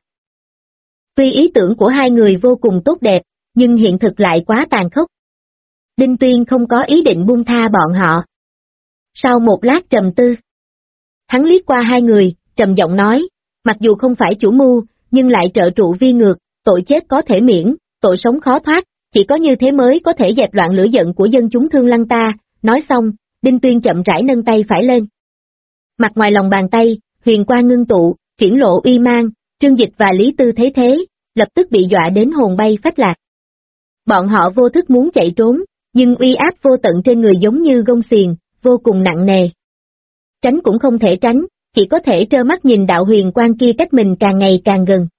Tuy ý tưởng của hai người vô cùng tốt đẹp, nhưng hiện thực lại quá tàn khốc. Đinh Tuyên không có ý định buông tha bọn họ. Sau một lát trầm tư, hắn liếc qua hai người, trầm giọng nói, mặc dù không phải chủ mưu, nhưng lại trợ trụ vi ngược, tội chết có thể miễn, tội sống khó thoát, chỉ có như thế mới có thể dẹp loạn lửa giận của dân chúng Thương Lăng ta, nói xong, Đinh Tuyên chậm rãi nâng tay phải lên. Mặt ngoài lòng bàn tay, huyền quang ngưng tụ, triển lộ uy mang, Trương Dịch và Lý Tư thấy thế, lập tức bị dọa đến hồn bay phách lạc. Bọn họ vô thức muốn chạy trốn, nhưng uy áp vô tận trên người giống như gông xiềng, vô cùng nặng nề. Tránh cũng không thể tránh, chỉ có thể trơ mắt nhìn đạo huyền quang kia cách mình càng ngày càng gần.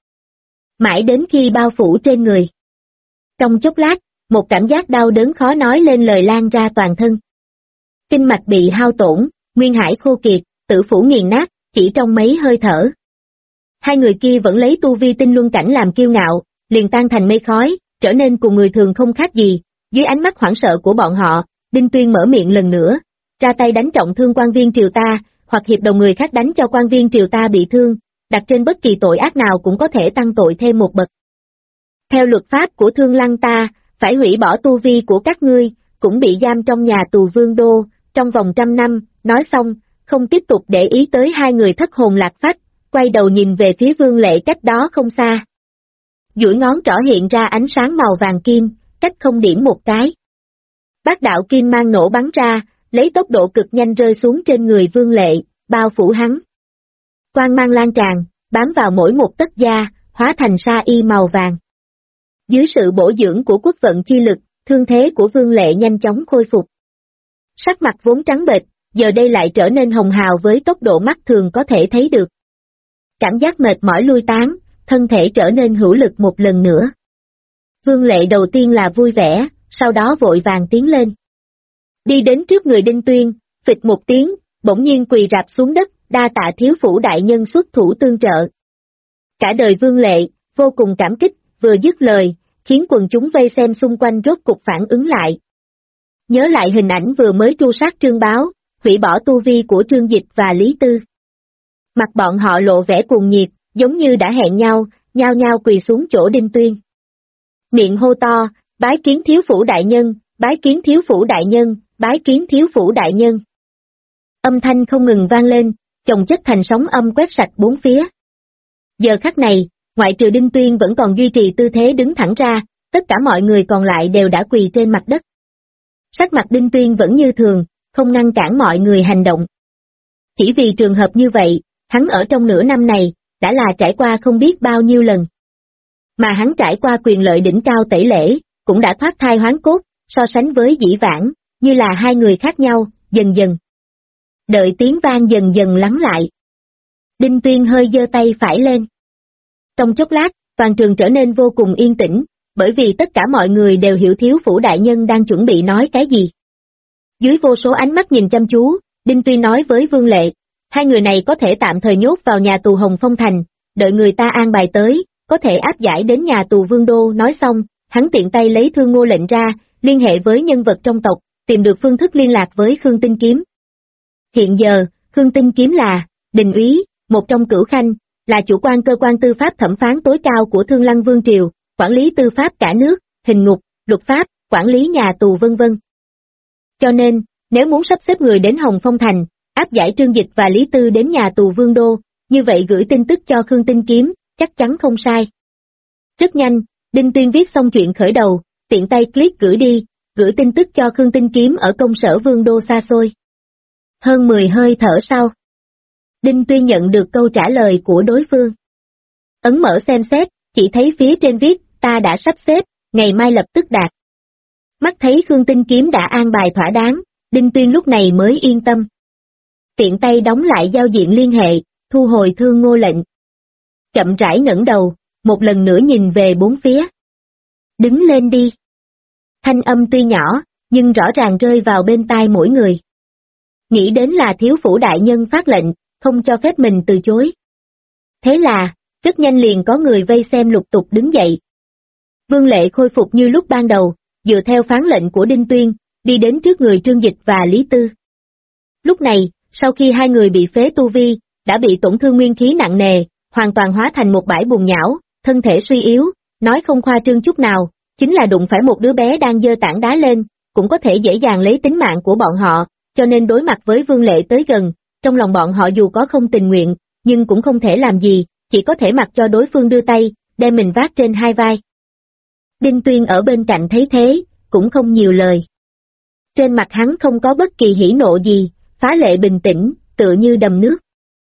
Mãi đến khi bao phủ trên người. Trong chốc lát, một cảm giác đau đớn khó nói lên lời lan ra toàn thân. Kinh mạch bị hao tổn, nguyên hải khô kiệt, tử phủ nghiền nát, chỉ trong mấy hơi thở. Hai người kia vẫn lấy tu vi tinh luân cảnh làm kiêu ngạo, liền tan thành mây khói, trở nên cùng người thường không khác gì. Dưới ánh mắt hoảng sợ của bọn họ, Đinh Tuyên mở miệng lần nữa, ra tay đánh trọng thương quan viên triều ta, hoặc hiệp đồng người khác đánh cho quan viên triều ta bị thương, đặt trên bất kỳ tội ác nào cũng có thể tăng tội thêm một bậc. Theo luật pháp của Thương Lăng ta, phải hủy bỏ tu vi của các ngươi, cũng bị giam trong nhà tù Vương Đô, trong vòng 100 năm, nói xong, không tiếp tục để ý tới hai người thất hồn lạc phách, quay đầu nhìn về phía Vương Lệ cách đó không xa. Duỗi ngón trỏ hiện ra ánh sáng màu vàng kim, cách không điểm một cái. Bát đạo kim mang nổ bắn ra, lấy tốc độ cực nhanh rơi xuống trên người Vương Lệ, bao phủ hắn. Quang mang lan tràn, bám vào mỗi một tấc da, hóa thành sa y màu vàng. Dưới sự bổ dưỡng của quốc vận chi lực, thương thế của Vương Lệ nhanh chóng khôi phục. Sắc mặt vốn trắng bệch, giờ đây lại trở nên hồng hào với tốc độ mắt thường có thể thấy được. Cảm giác mệt mỏi lui tán, thân thể trở nên hữu lực một lần nữa. Vương Lệ đầu tiên là vui vẻ, sau đó vội vàng tiến lên. Đi đến trước người Đinh Tuyên, phịch một tiếng, bỗng nhiên quỳ rạp xuống đất, đa tạ thiếu phủ đại nhân xuất thủ tương trợ. Cả đời Vương Lệ, vô cùng cảm kích, vừa dứt lời, khiến quần chúng vây xem xung quanh rốt cục phản ứng lại. Nhớ lại hình ảnh vừa mới tru sát Trương Báo, hủy bỏ tu vi của Trương Dịch và Lý Tư. Mặt bọn họ lộ vẻ cuồng nhiệt, giống như đã hẹn nhau, nhao nhao quỳ xuống chỗ Đinh Tuyên. Miệng hô to, bái kiến thiếu phủ đại nhân, bái kiến thiếu phủ đại nhân, bái kiến thiếu phủ đại nhân. Âm thanh không ngừng vang lên, chồng chất thành sóng âm quét sạch bốn phía. Giờ khắc này, ngoại trừ Đinh Tuyên vẫn còn duy trì tư thế đứng thẳng ra, tất cả mọi người còn lại đều đã quỳ trên mặt đất. Sắc mặt Đinh Tuyên vẫn như thường, không ngăn cản mọi người hành động. Chỉ vì trường hợp như vậy, hắn ở trong nửa năm này, đã là trải qua không biết bao nhiêu lần. Mà hắn trải qua quyền lợi đỉnh cao tẩy lễ, cũng đã thoát thai hoán cốt, so sánh với dĩ vãng, như là hai người khác nhau, dần dần. Đợi tiếng vang dần dần lắng lại. Đinh Tuyên hơi giơ tay phải lên. Trong chốc lát, toàn trường trở nên vô cùng yên tĩnh, bởi vì tất cả mọi người đều hiểu thiếu phủ đại nhân đang chuẩn bị nói cái gì. Dưới vô số ánh mắt nhìn chăm chú, Đinh Tuyên nói với Vương Lệ, hai người này có thể tạm thời nhốt vào nhà tù Hồng Phong Thành, đợi người ta an bài tới, có thể áp giải đến nhà tù Vương Đô. Nói xong, hắn tiện tay lấy Thương Ngô lệnh ra, liên hệ với nhân vật trong tộc, tìm được phương thức liên lạc với Khương Tinh Kiếm. Hiện giờ, Khương Tinh Kiếm là đình úy, một trong cửu khanh, là chủ quan cơ quan tư pháp thẩm phán tối cao của Thương Lăng Vương Triều, quản lý tư pháp cả nước, hình ngục, luật pháp, quản lý nhà tù vân vân. Cho nên, nếu muốn sắp xếp người đến Hồng Phong Thành, áp giải Trương Dịch và Lý Tư đến nhà tù Vương Đô, như vậy gửi tin tức cho Khương Tinh Kiếm, chắc chắn không sai. Rất nhanh, Đinh Tuyên viết xong chuyện khởi đầu, tiện tay click gửi đi, gửi tin tức cho Khương Tinh Kiếm ở công sở Vương Đô xa xôi. Hơn 10 hơi thở sau, Đinh Tuyên nhận được câu trả lời của đối phương. Ấn mở xem xét, chỉ thấy phía trên viết, ta đã sắp xếp, ngày mai lập tức đạt. Mắt thấy Khương Tinh Kiếm đã an bài thỏa đáng, Đinh Tuyên lúc này mới yên tâm. Tiện tay đóng lại giao diện liên hệ, thu hồi Thương Ngô lệnh. Chậm rãi ngẩng đầu, một lần nữa nhìn về bốn phía. Đứng lên đi. Thanh âm tuy nhỏ, nhưng rõ ràng rơi vào bên tai mỗi người. Nghĩ đến là thiếu phủ đại nhân phát lệnh, không cho phép mình từ chối. Thế là, rất nhanh liền có người vây xem lục tục đứng dậy. Vương Lệ khôi phục như lúc ban đầu, dựa theo phán lệnh của Đinh Tuyên, đi đến trước người Trương Dịch và Lý Tư. Lúc này, sau khi hai người bị phế tu vi, đã bị tổn thương nguyên khí nặng nề, hoàn toàn hóa thành một bãi bùn nhão, thân thể suy yếu, nói không khoa trương chút nào, chính là đụng phải một đứa bé đang giơ tảng đá lên, cũng có thể dễ dàng lấy tính mạng của bọn họ, cho nên đối mặt với Vương Lệ tới gần, trong lòng bọn họ dù có không tình nguyện, nhưng cũng không thể làm gì, chỉ có thể mặc cho đối phương đưa tay, đem mình vác trên hai vai. Đinh Tuyên ở bên cạnh thấy thế, cũng không nhiều lời. Trên mặt hắn không có bất kỳ hỉ nộ gì, phá lệ bình tĩnh, tựa như đầm nước.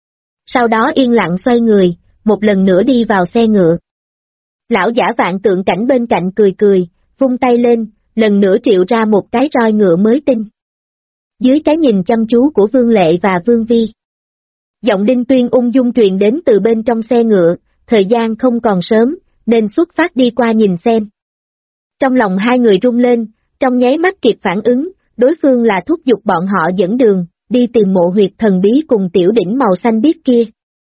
Sau đó yên lặng xoay người, một lần nữa đi vào xe ngựa. Lão giả Vạn Tượng Cảnh bên cạnh cười cười, vung tay lên, lần nữa triệu ra một cái roi ngựa mới tinh. Dưới cái nhìn chăm chú của Vương Lệ và Vương Vi, giọng Đinh Tuyên ung dung truyền đến từ bên trong xe ngựa, thời gian không còn sớm, nên xuất phát đi qua nhìn xem. Trong lòng hai người rung lên, trong nháy mắt kịp phản ứng, đối phương là thúc giục bọn họ dẫn đường, đi tìm mộ huyệt thần bí cùng tiểu đỉnh màu xanh biếc kia.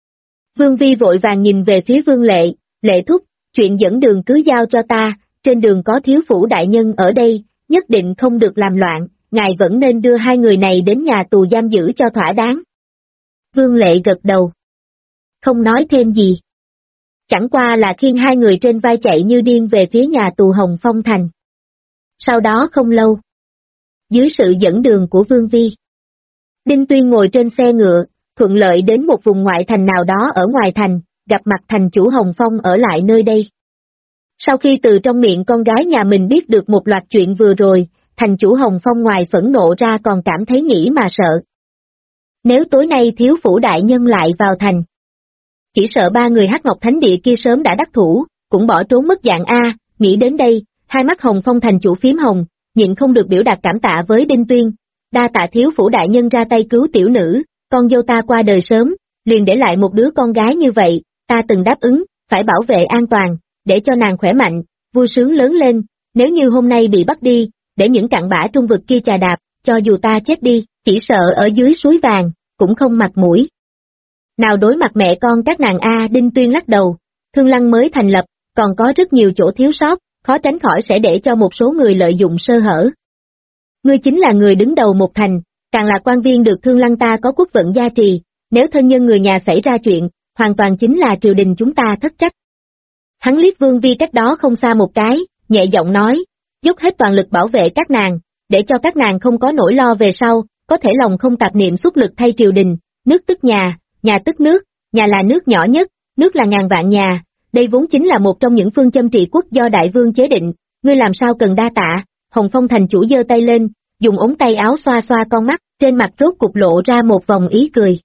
Vương Vi vội vàng nhìn về phía Vương Lệ, Lệ thúc, chuyện dẫn đường cứ giao cho ta, trên đường có thiếu phủ đại nhân ở đây, nhất định không được làm loạn, ngài vẫn nên đưa hai người này đến nhà tù giam giữ cho thỏa đáng. Vương Lệ gật đầu, không nói thêm gì. Chẳng qua là khiêng hai người trên vai chạy như điên về phía nhà tù Hồng Phong Thành. Sau đó không lâu, dưới sự dẫn đường của Vương Vi, Đinh Tuyên ngồi trên xe ngựa, thuận lợi đến một vùng ngoại thành nào đó ở ngoài thành, gặp mặt thành chủ Hồng Phong ở lại nơi đây. Sau khi từ trong miệng con gái nhà mình biết được một loạt chuyện vừa rồi, thành chủ Hồng Phong ngoài phẫn nộ ra còn cảm thấy nghĩ mà sợ. Nếu tối nay thiếu phủ đại nhân lại vào thành, chỉ sợ ba người Hắc Ngọc Thánh Địa kia sớm đã đắc thủ, cũng bỏ trốn mất dạng A. Nghĩ đến đây, hai mắt Hồng Phong thành chủ phím hồng, nhịn không được biểu đạt cảm tạ với Đinh Tuyên. Đa tạ thiếu phủ đại nhân ra tay cứu tiểu nữ, con dâu ta qua đời sớm, liền để lại một đứa con gái như vậy, ta từng đáp ứng, phải bảo vệ an toàn, để cho nàng khỏe mạnh, vui sướng lớn lên, nếu như hôm nay bị bắt đi, để những cặn bã trung vực kia chà đạp, cho dù ta chết đi, chỉ sợ ở dưới suối vàng, cũng không mặt mũi. Nào đối mặt mẹ con các nàng A. Đinh Tuyên lắc đầu, Thương Lăng mới thành lập, còn có rất nhiều chỗ thiếu sót, khó tránh khỏi sẽ để cho một số người lợi dụng sơ hở. Ngươi chính là người đứng đầu một thành, càng là quan viên được Thương Lăng ta có quốc vận gia trì, nếu thân nhân người nhà xảy ra chuyện, hoàn toàn chính là triều đình chúng ta thất trách. Hắn liếc Vương Vi cách đó không xa một cái, nhẹ giọng nói, dốc hết toàn lực bảo vệ các nàng, để cho các nàng không có nỗi lo về sau, có thể lòng không tạp niệm xuất lực thay triều đình, nước tức nhà, nhà tức nước, nhà là nước nhỏ nhất, nước là ngàn vạn nhà, đây vốn chính là một trong những phương châm trị quốc do đại vương chế định, ngươi làm sao cần đa tạ. Hồng Phong thành chủ giơ tay lên, dùng ống tay áo xoa xoa con mắt, trên mặt rốt cục lộ ra một vòng ý cười.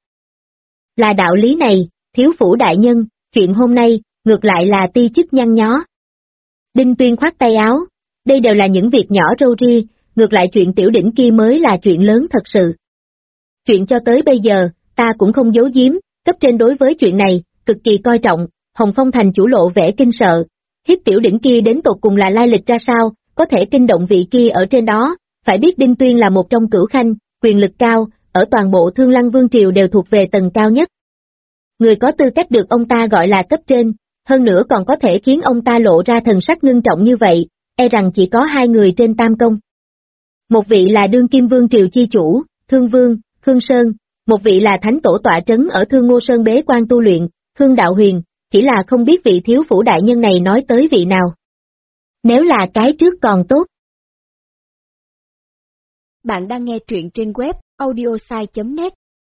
Là đạo lý này, thiếu phủ đại nhân, chuyện hôm nay, ngược lại là ti chức nhăn nhó. Đinh Tuyên khoát tay áo, đây đều là những việc nhỏ râu ria, ngược lại chuyện tiểu đỉnh kia mới là chuyện lớn thật sự. Chuyện cho tới bây giờ, ta cũng không giấu giếm, cấp trên đối với chuyện này, cực kỳ coi trọng, Hồng Phong thành chủ lộ vẻ kinh sợ, hiếp tiểu đỉnh kia đến tột cùng là lai lịch ra sao, có thể kinh động vị kia ở trên đó, phải biết Đinh Tuyên là một trong cửu khanh, quyền lực cao, ở toàn bộ Thương Lăng Vương Triều đều thuộc về tầng cao nhất. Người có tư cách được ông ta gọi là cấp trên, hơn nữa còn có thể khiến ông ta lộ ra thần sắc ngưng trọng như vậy, e rằng chỉ có hai người trên tam công. Một vị là đương kim Vương Triều chi chủ, Thương Vương, Khương Sơn, một vị là thánh tổ tọa trấn ở Thương Ngô Sơn bế quan tu luyện, Khương Đạo Huyền, chỉ là không biết vị thiếu phủ đại nhân này nói tới vị nào. Nếu là cái trước còn tốt. Bạn đang nghe truyện trên web audiosai.net.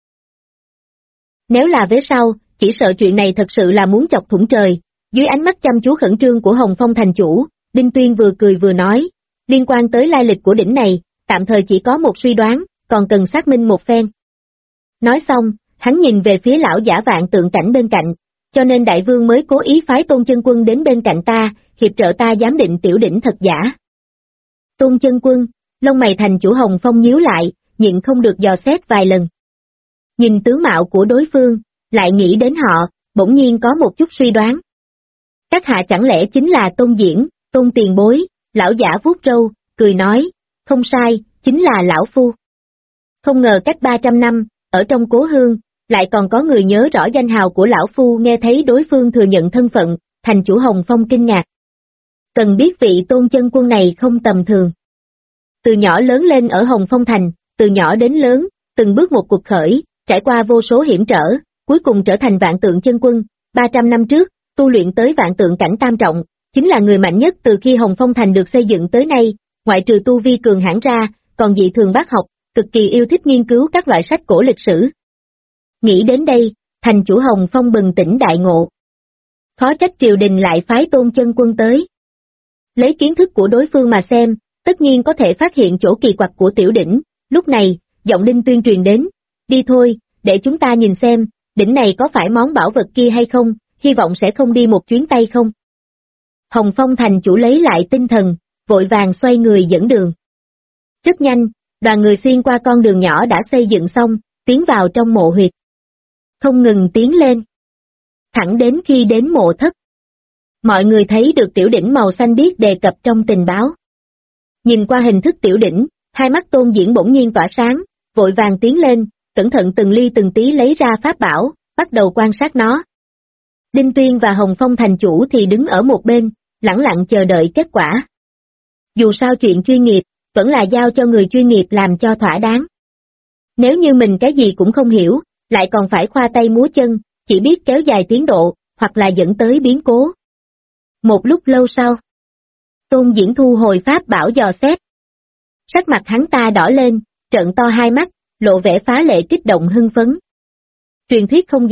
Nếu là vế sau, chỉ sợ chuyện này thật sự là muốn chọc thủng trời. Dưới ánh mắt chăm chú khẩn trương của Hồng Phong thành chủ, Đinh Tuyên vừa cười vừa nói, liên quan tới lai lịch của đỉnh này, tạm thời chỉ có một suy đoán, còn cần xác minh một phen. Nói xong, hắn nhìn về phía lão giả Vạn Tượng Cảnh bên cạnh, cho nên đại vương mới cố ý phái Tôn Chân Quân đến bên cạnh ta, hiệp trợ ta giám định tiểu đỉnh thật giả. Tôn Chân Quân, lông mày thành chủ Hồng Phong nhíu lại, nhịn không được dò xét vài lần. Nhìn tướng mạo của đối phương, lại nghĩ đến họ, bỗng nhiên có một chút suy đoán. Các hạ chẳng lẽ chính là Tôn Diễn, Tôn tiền bối, lão giả vuốt râu, cười nói, không sai, chính là lão phu. Không ngờ cách 300 năm, ở trong cố hương, lại còn có người nhớ rõ danh hào của lão phu. Nghe thấy đối phương thừa nhận thân phận, thành chủ Hồng Phong kinh ngạc. Cần biết vị Tôn Chân Quân này không tầm thường. Từ nhỏ lớn lên ở Hồng Phong Thành, từ nhỏ đến lớn, từng bước một cuộc khởi, trải qua vô số hiểm trở, cuối cùng trở thành Vạn Tượng Chân Quân. 300 năm trước, tu luyện tới Vạn Tượng cảnh tam trọng, chính là người mạnh nhất từ khi Hồng Phong Thành được xây dựng tới nay, ngoại trừ tu vi cường hãn ra, còn dị thường bác học, cực kỳ yêu thích nghiên cứu các loại sách cổ lịch sử. Nghĩ đến đây, thành chủ Hồng Phong bừng tỉnh đại ngộ. Khó trách triều đình lại phái Tôn Chân Quân tới. Lấy kiến thức của đối phương mà xem, tất nhiên có thể phát hiện chỗ kỳ quặc của tiểu đỉnh, lúc này, giọng Đinh Tuyên truyền đến, đi thôi, để chúng ta nhìn xem, đỉnh này có phải món bảo vật kia hay không, hy vọng sẽ không đi một chuyến tay không. Hồng Phong thành chủ lấy lại tinh thần, vội vàng xoay người dẫn đường. Rất nhanh, đoàn người xuyên qua con đường nhỏ đã xây dựng xong, tiến vào trong mộ huyệt. Không ngừng tiến lên. Thẳng đến khi đến mộ thất. Mọi người thấy được tiểu đỉnh màu xanh biếc đề cập trong tình báo. Nhìn qua hình thức tiểu đỉnh, hai mắt Tôn Diễn bỗng nhiên tỏa sáng, vội vàng tiến lên, cẩn thận từng ly từng tí lấy ra pháp bảo, bắt đầu quan sát nó. Đinh Tuyên và Hồng Phong thành chủ thì đứng ở một bên, lẳng lặng chờ đợi kết quả. Dù sao chuyện chuyên nghiệp, vẫn là giao cho người chuyên nghiệp làm cho thỏa đáng. Nếu như mình cái gì cũng không hiểu, lại còn phải khoa tay múa chân, chỉ biết kéo dài tiến độ, hoặc là dẫn tới biến cố. Một lúc lâu sau, Tôn Diễn thu hồi pháp bảo dò xét. Sắc mặt hắn ta đỏ lên, trợn to hai mắt, lộ vẻ phá lệ kích động hưng phấn. Truyền thuyết không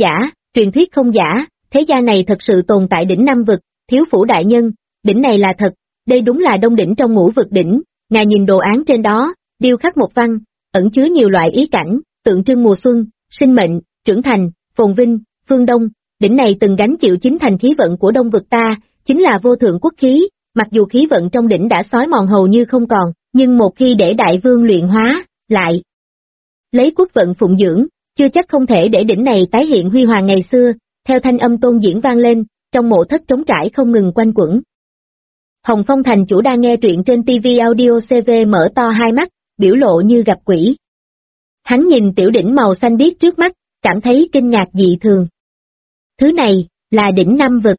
giả, thế gian này thật sự tồn tại đỉnh năm vực, thiếu phủ đại nhân, đỉnh này là thật, đây đúng là đông đỉnh trong ngũ vực đỉnh, ngài nhìn đồ án trên đó, điêu khắc một văn, ẩn chứa nhiều loại ý cảnh, tượng trưng mùa xuân, sinh mệnh, trưởng thành, phồn vinh, phương đông, đỉnh này từng gánh chịu chính thành khí vận của đông vực ta, chính là vô thượng quốc khí, mặc dù khí vận trong đỉnh đã xói mòn hầu như không còn, nhưng một khi để đại vương luyện hóa, lại lấy quốc vận phụng dưỡng, chưa chắc không thể để đỉnh này tái hiện huy hoàng ngày xưa, theo thanh âm Tôn Diễn vang lên, trong mộ thất trống trải không ngừng quanh quẩn. Hồng Phong thành chủ đang nghe truyện trên TV Audio CV mở to hai mắt, biểu lộ như gặp quỷ. Hắn nhìn tiểu đỉnh màu xanh biếc trước mắt, cảm thấy kinh ngạc dị thường. Thứ này, là đỉnh năm vực.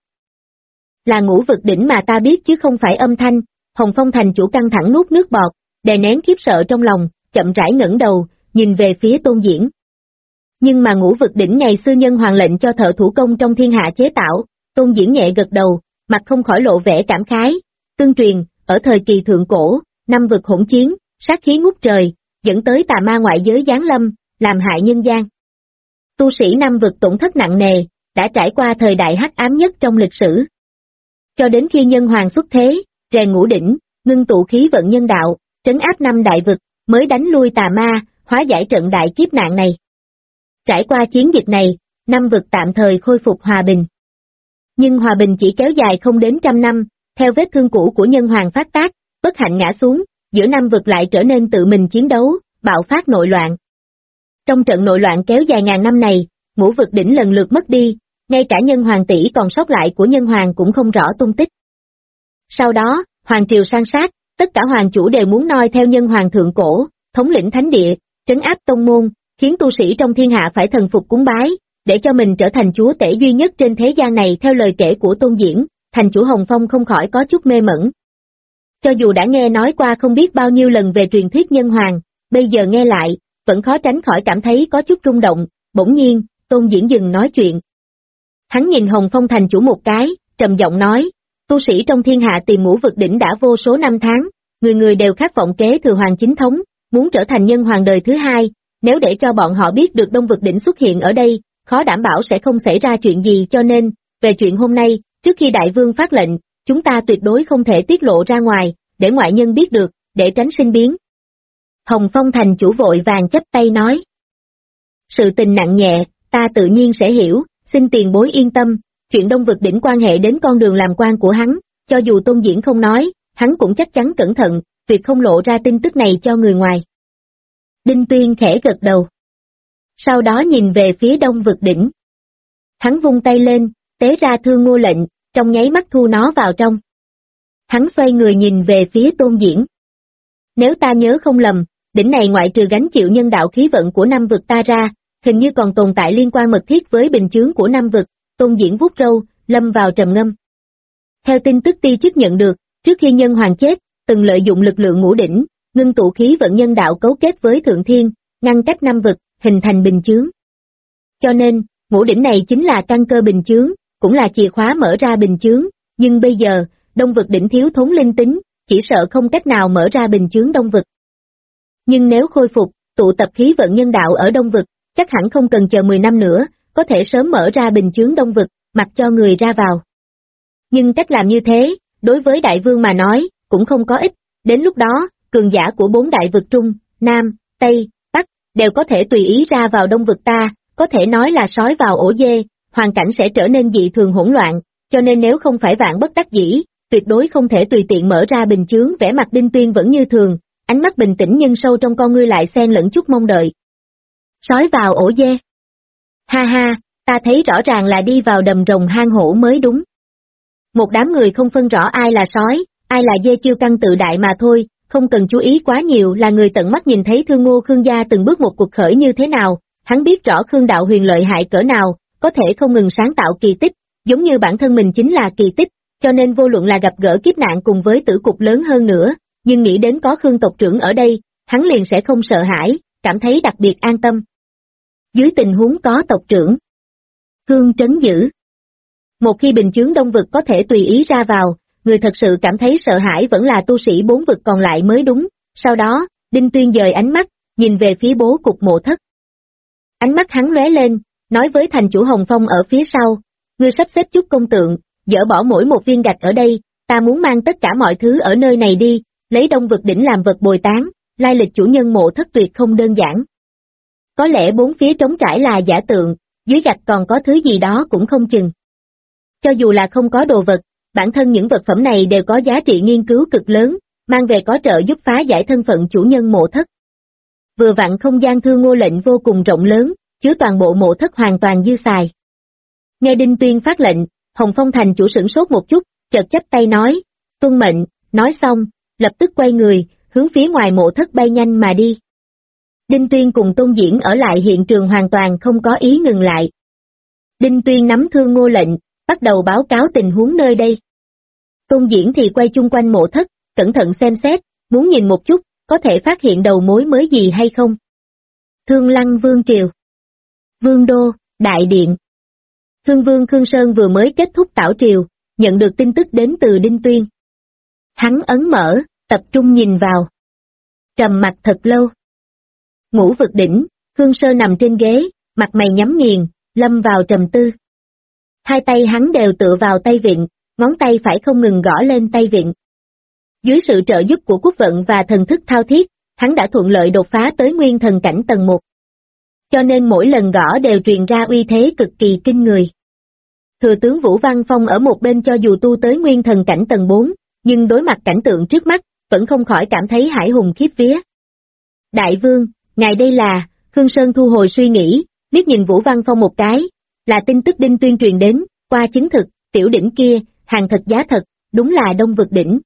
Là ngũ vực đỉnh mà ta biết chứ không phải âm thanh, Hồng Phong thành chủ căng thẳng nuốt nước bọt, đè nén khiếp sợ trong lòng, chậm rãi ngẩng đầu, nhìn về phía Tôn Diễn. Nhưng mà ngũ vực đỉnh ngày xưa nhân hoàng lệnh cho thợ thủ công trong thiên hạ chế tạo, Tôn Diễn nhẹ gật đầu, mặt không khỏi lộ vẻ cảm khái, tương truyền, ở thời kỳ thượng cổ, năm vực hỗn chiến, sát khí ngút trời, dẫn tới tà ma ngoại giới giáng lâm, làm hại nhân gian. Tu sĩ năm vực tổn thất nặng nề, đã trải qua thời đại hắc ám nhất trong lịch sử. Cho đến khi nhân hoàng xuất thế, rèn ngũ đỉnh, ngưng tụ khí vận nhân đạo, trấn áp năm đại vực, mới đánh lui tà ma, hóa giải trận đại kiếp nạn này. Trải qua chiến dịch này, năm vực tạm thời khôi phục hòa bình. Nhưng hòa bình chỉ kéo dài không đến 100 năm, theo vết thương cũ của nhân hoàng phát tác, bất hạnh ngã xuống, giữa năm vực lại trở nên tự mình chiến đấu, bạo phát nội loạn. Trong trận nội loạn kéo dài ngàn năm này, ngũ vực đỉnh lần lượt mất đi, ngay cả nhân hoàng tỷ còn sót lại của nhân hoàng cũng không rõ tung tích. Sau đó, hoàng triều san sát, tất cả hoàng chủ đều muốn noi theo nhân hoàng thượng cổ, thống lĩnh thánh địa, trấn áp tông môn, khiến tu sĩ trong thiên hạ phải thần phục cúng bái, để cho mình trở thành chúa tể duy nhất trên thế gian này theo lời kể của Tôn Diễn, thành chủ Hồng Phong không khỏi có chút mê mẩn. Cho dù đã nghe nói qua không biết bao nhiêu lần về truyền thuyết nhân hoàng, bây giờ nghe lại, vẫn khó tránh khỏi cảm thấy có chút rung động, bỗng nhiên, Tôn Diễn dừng nói chuyện. Hắn nhìn Hồng Phong thành chủ một cái, trầm giọng nói, tu sĩ trong thiên hạ tìm ngũ vực đỉnh đã vô số năm tháng, người người đều khát vọng kế thừa hoàng chính thống, muốn trở thành nhân hoàng đời thứ hai, nếu để cho bọn họ biết được đông vực đỉnh xuất hiện ở đây, khó đảm bảo sẽ không xảy ra chuyện gì, cho nên, về chuyện hôm nay, trước khi đại vương phát lệnh, chúng ta tuyệt đối không thể tiết lộ ra ngoài, để ngoại nhân biết được, để tránh sinh biến. Hồng Phong thành chủ vội vàng chắp tay nói. Sự tình nặng nhẹ, ta tự nhiên sẽ hiểu, xin tiền bối yên tâm, chuyện đông vực đỉnh quan hệ đến con đường làm quan của hắn, cho dù Tôn Diễn không nói, hắn cũng chắc chắn cẩn thận, việc không lộ ra tin tức này cho người ngoài. Đinh Tuyên khẽ gật đầu. Sau đó nhìn về phía đông vực đỉnh. Hắn vung tay lên, tế ra thương ngô lệnh, trong nháy mắt thu nó vào trong. Hắn xoay người nhìn về phía Tôn Diễn. Nếu ta nhớ không lầm, đỉnh này ngoại trừ gánh chịu nhân đạo khí vận của năm vực ta ra, hình như còn tồn tại liên quan mật thiết với bình chướng của năm vực. Tôn Diễn vuốt râu, lâm vào trầm ngâm. Theo tin tức ti chức nhận được, trước khi nhân hoàng chết, từng lợi dụng lực lượng ngũ đỉnh, ngưng tụ khí vận nhân đạo cấu kết với thượng thiên, ngăn cách năm vực, hình thành bình chướng. Cho nên, ngũ đỉnh này chính là căn cơ bình chướng, cũng là chìa khóa mở ra bình chướng, nhưng bây giờ, đông vực đỉnh thiếu thốn linh tính, chỉ sợ không cách nào mở ra bình chướng đông vực. Nhưng nếu khôi phục, tụ tập khí vận nhân đạo ở đông vực, chắc hẳn không cần chờ 10 năm nữa, có thể sớm mở ra bình chướng đông vực, mặc cho người ra vào. Nhưng cách làm như thế, đối với đại vương mà nói, cũng không có ích, đến lúc đó, cường giả của 4 đại vực Trung, Nam, Tây, Bắc, đều có thể tùy ý ra vào đông vực ta, có thể nói là sói vào ổ dê, hoàn cảnh sẽ trở nên dị thường hỗn loạn, cho nên nếu không phải vạn bất đắc dĩ, tuyệt đối không thể tùy tiện mở ra bình chướng. Vẻ mặt Đinh Tuyên vẫn như thường, ánh mắt bình tĩnh nhưng sâu trong con ngươi lại xen lẫn chút mong đợi. Sói vào ổ dê. Ha ha, ta thấy rõ ràng là đi vào đầm rồng hang hổ mới đúng. Một đám người không phân rõ ai là sói, ai là dê kiêu căng tự đại mà thôi, không cần chú ý quá nhiều, là người tận mắt nhìn thấy Thương Ngô Khương gia từng bước một cuộc khởi như thế nào, hắn biết rõ Khương đạo huyền lợi hại cỡ nào, có thể không ngừng sáng tạo kỳ tích, giống như bản thân mình chính là kỳ tích, cho nên vô luận là gặp gỡ kiếp nạn cùng với tử cục lớn hơn nữa, nhưng nghĩ đến có Khương tộc trưởng ở đây, hắn liền sẽ không sợ hãi, cảm thấy đặc biệt an tâm. Dưới tình huống có tộc trưởng, Khương trấn giữ. Một khi bình chướng đông vực có thể tùy ý ra vào, người thật sự cảm thấy sợ hãi vẫn là tu sĩ 4 vực còn lại mới đúng. Sau đó, Đinh Tuyên dời ánh mắt, nhìn về phía bố cục mộ thất. Ánh mắt hắn lóe lên, nói với thành chủ Hồng Phong ở phía sau, ngươi sắp xếp chút công tượng, dỡ bỏ mỗi một viên gạch ở đây, ta muốn mang tất cả mọi thứ ở nơi này đi, lấy đông vực đỉnh làm vật bồi tán, lai lịch chủ nhân mộ thất tuyệt không đơn giản. Có lẽ 4 phía trống trải là giả tượng, dưới gạch còn có thứ gì đó cũng không chừng. Cho dù là không có đồ vật, bản thân những vật phẩm này đều có giá trị nghiên cứu cực lớn, mang về có trợ giúp phá giải thân phận chủ nhân mộ thất. Vừa vặn không gian Thương Ngô lệnh vô cùng rộng lớn, chứa toàn bộ mộ thất hoàn toàn dư xài. Nghe Đinh Tuyên phát lệnh, Hồng Phong thành chủ sửng sốt một chút, chợt chắp tay nói, tuân mệnh, nói xong, lập tức quay người, hướng phía ngoài mộ thất bay nhanh mà đi. Đinh Tuyên cùng Tôn Diễn ở lại hiện trường hoàn toàn không có ý ngừng lại. Đinh Tuyên nắm Thương Ngô lệnh, bắt đầu báo cáo tình huống nơi đây. Tôn Diễn thì quay chung quanh mộ thất, cẩn thận xem xét, muốn nhìn một chút, có thể phát hiện đầu mối mới gì hay không. Thương Lăng Vương Triều, Vương Đô, Đại Điện. Thương Vương Khương Sơn vừa mới kết thúc tảo triều, nhận được tin tức đến từ Đinh Tuyên. Hắn ấn mở, tập trung nhìn vào. Trầm mặt thật lâu. Ngũ vực đỉnh, Khương Sơn nằm trên ghế, mặt mày nhắm nghiền, lâm vào trầm tư. Hai tay hắn đều tựa vào tay vịn, ngón tay phải không ngừng gõ lên tay vịn. Dưới sự trợ giúp của quốc vận và thần thức thao thiết, hắn đã thuận lợi đột phá tới nguyên thần cảnh tầng 1. Cho nên mỗi lần gõ đều truyền ra uy thế cực kỳ kinh người. Thừa tướng Vũ Văn Phong ở một bên cho dù tu tới nguyên thần cảnh tầng 4, nhưng đối mặt cảnh tượng trước mắt, vẫn không khỏi cảm thấy hải hùng khiếp vía. Đại vương, ngài đây là, Khương Sơn thu hồi suy nghĩ, liếc nhìn Vũ Văn Phong một cái, là tin tức Đinh Tuyên truyền đến, qua chứng thực, tiểu đỉnh kia, hàng thật giá thật, đúng là đông vực đỉnh.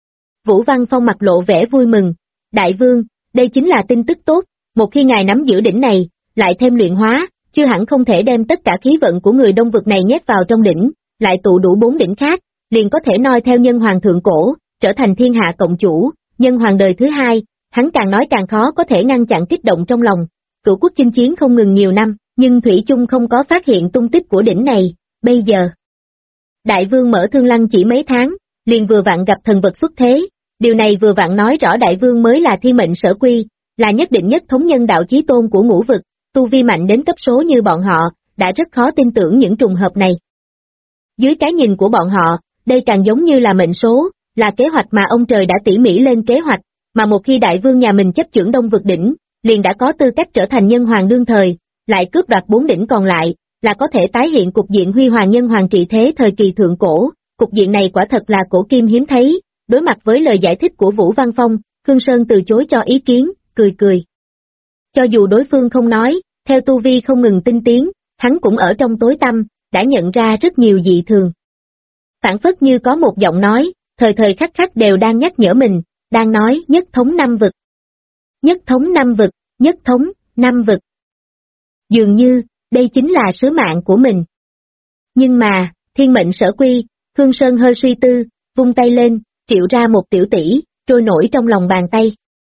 Vũ Văn Phong mặt lộ vẻ vui mừng, đại vương, đây chính là tin tức tốt, một khi ngài nắm giữ đỉnh này, lại thêm luyện hóa, chưa hẳn không thể đem tất cả khí vận của người đông vực này nhét vào trong đỉnh, lại tụ đủ 4 đỉnh khác, liền có thể noi theo nhân hoàng thượng cổ, trở thành thiên hạ cộng chủ, nhân hoàng đời thứ 2, hắn càng nói càng khó có thể ngăn chặn kích động trong lòng. Cửu quốc chinh chiến không ngừng nhiều năm, nhưng Thủy chung không có phát hiện tung tích của đỉnh này, bây giờ. Đại vương mở Thương Lăng chỉ mấy tháng, liền vừa vặn gặp thần vật xuất thế, điều này vừa vặn nói rõ đại vương mới là thiên mệnh sở quy, là nhất định nhất thống nhân đạo chí tôn của ngũ vực, tu vi mạnh đến cấp số như bọn họ, đã rất khó tin tưởng những trùng hợp này. Dưới cái nhìn của bọn họ, đây càng giống như là mệnh số, là kế hoạch mà ông trời đã tỉ mỉ lên kế hoạch, mà một khi đại vương nhà mình chấp chưởng đông vực đỉnh, liền đã có tư cách trở thành nhân hoàng đương thời, lại cướp đoạt 4 đỉnh còn lại, là có thể tái hiện cục diện huy hoàng nhân hoàng trị thế thời kỳ thượng cổ, cục diện này quả thật là cổ kim hiếm thấy. Đối mặt với lời giải thích của Vũ Văn Phong, Khương Sơn từ chối cho ý kiến, cười cười. Cho dù đối phương không nói, theo tu vi không ngừng tinh tiến, hắn cũng ở trong tối tăm, đã nhận ra rất nhiều dị thường. Phản phất như có một giọng nói, thời thời khắc khắc đều đang nhắc nhở mình, đang nói nhất thống 5 vực. Nhất thống 5 vực, nhất thống 5 vực. Dường như, đây chính là sứ mạng của mình. Nhưng mà, thiên mệnh sở quy, Khương Sơn hơi suy tư, vung tay lên, triệu ra một tiểu tỷ, trôi nổi trong lòng bàn tay.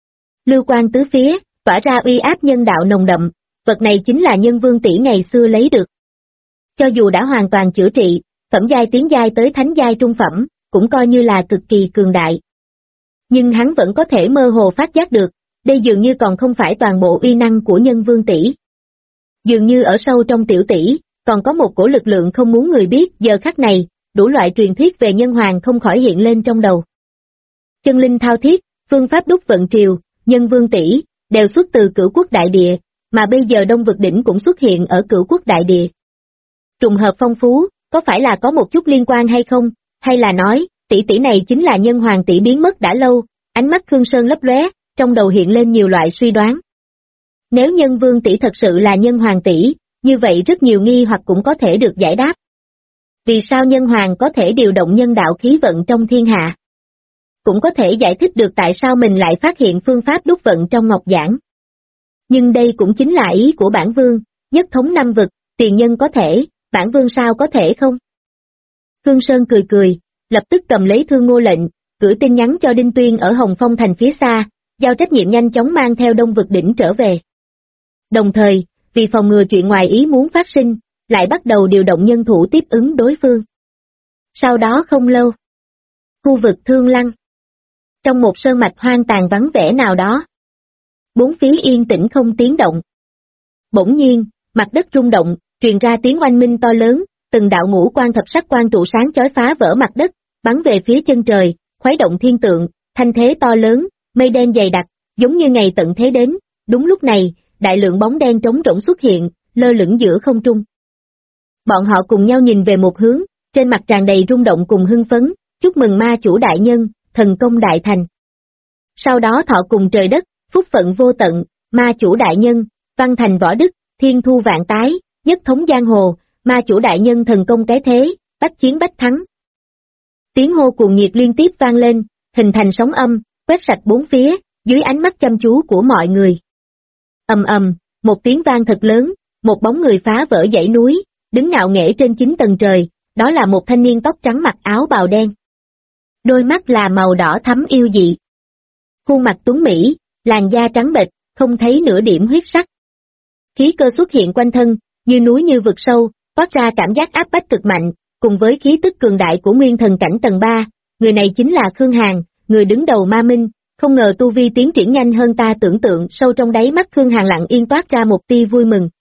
Lưu quang tứ phía, tỏa ra uy áp nhân đạo nồng đậm, vật này chính là nhân vương tỷ ngày xưa lấy được. Cho dù đã hoàn toàn chữa trị, phẩm giai tiến giai tới thánh giai trung phẩm, cũng coi như là cực kỳ cường đại. Nhưng hắn vẫn có thể mơ hồ phát giác được, đây dường như còn không phải toàn bộ uy năng của nhân vương tỷ. Dường như ở sâu trong tiểu tỷ, còn có một cổ lực lượng không muốn người biết, giờ khắc này, đủ loại truyền thuyết về nhân hoàng không khỏi hiện lên trong đầu. Chân linh thao thiết, phương pháp đúc vận triều, nhân vương tỷ, đều xuất từ Cửu Quốc đại địa, mà bây giờ Đông Vực Đỉnh cũng xuất hiện ở Cửu Quốc đại địa. Trùng hợp phong phú, có phải là có một chút liên quan hay không, hay là nói, tỷ tỷ này chính là nhân hoàng tỷ biến mất đã lâu, ánh mắt Khương Sơn lấp lóe, trong đầu hiện lên nhiều loại suy đoán. Nếu nhân vương tỷ thật sự là nhân hoàng tỷ, như vậy rất nhiều nghi hoặc cũng có thể được giải đáp. Vì sao nhân hoàng có thể điều động nhân đạo khí vận trong thiên hạ? Cũng có thể giải thích được tại sao mình lại phát hiện phương pháp đúc vận trong ngọc giản. Nhưng đây cũng chính là ý của bản vương, nhất thống năm vực, tiền nhân có thể, bản vương sao có thể không? Khương Sơn cười cười, lập tức cầm lấy Thương Ngô lệnh, gửi tin nhắn cho Đinh Tuyên ở Hồng Phong thành phía xa, giao trách nhiệm nhanh chóng mang theo Đông Vực Đỉnh trở về. Đồng thời, vì phòng ngừa chuyện ngoài ý muốn phát sinh, lại bắt đầu điều động nhân thủ tiếp ứng đối phương. Sau đó không lâu, khu vực Thương Lăng, trong một sơn mạch hoang tàn vắng vẻ nào đó, bốn phía yên tĩnh không tiếng động. Bỗng nhiên, mặt đất rung động, truyền ra tiếng oanh minh to lớn, từng đạo ngũ quan thập sắc quan trụ sáng chói phá vỡ mặt đất, bắn về phía chân trời, khuấy động thiên tượng, thanh thế to lớn, mây đen dày đặc, giống như ngày tận thế đến. Đúng lúc này, đại lượng bóng đen trống rỗng xuất hiện, lơ lửng giữa không trung. Bọn họ cùng nhau nhìn về một hướng, trên mặt tràn đầy rung động cùng hưng phấn, chúc mừng ma chủ đại nhân, thần công đại thành. Sau đó thọ cùng trời đất, phúc phận vô tận, ma chủ đại nhân, văn thành võ đức, thiên thu vạn tái, nhất thống giang hồ, ma chủ đại nhân thần công cái thế, bách chiến bách thắng. Tiếng hô cuồng nhiệt liên tiếp vang lên, hình thành sóng âm, quét sạch bốn phía, dưới ánh mắt chăm chú của mọi người. Ầm ầm, một tiếng vang thật lớn, một bóng người phá vỡ dãy núi, đứng ngạo nghễ trên 9 tầng trời, đó là một thanh niên tóc trắng mặc áo bào đen. Đôi mắt là màu đỏ thắm yêu dị. Khuôn mặt tuấn mỹ, làn da trắng bệch, không thấy nửa điểm huyết sắc. Khí cơ xuất hiện quanh thân, như núi như vực sâu, toát ra cảm giác áp bách cực mạnh, cùng với khí tức cường đại của nguyên thần cảnh tầng 3, người này chính là Khương Hàn, người đứng đầu Ma Minh, không ngờ tu vi tiến triển nhanh hơn ta tưởng tượng. Sâu trong đáy mắt Khương Hàn lặng yên toát ra một tia vui mừng.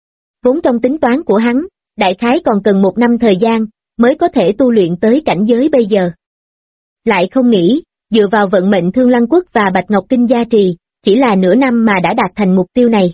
Vốn trong tính toán của hắn, đại khái còn cần 1 năm thời gian, mới có thể tu luyện tới cảnh giới bây giờ. Lại không nghĩ, dựa vào vận mệnh Thương Lăng Quốc và Bạch Ngọc Kinh gia trì, chỉ là nửa năm mà đã đạt thành mục tiêu này.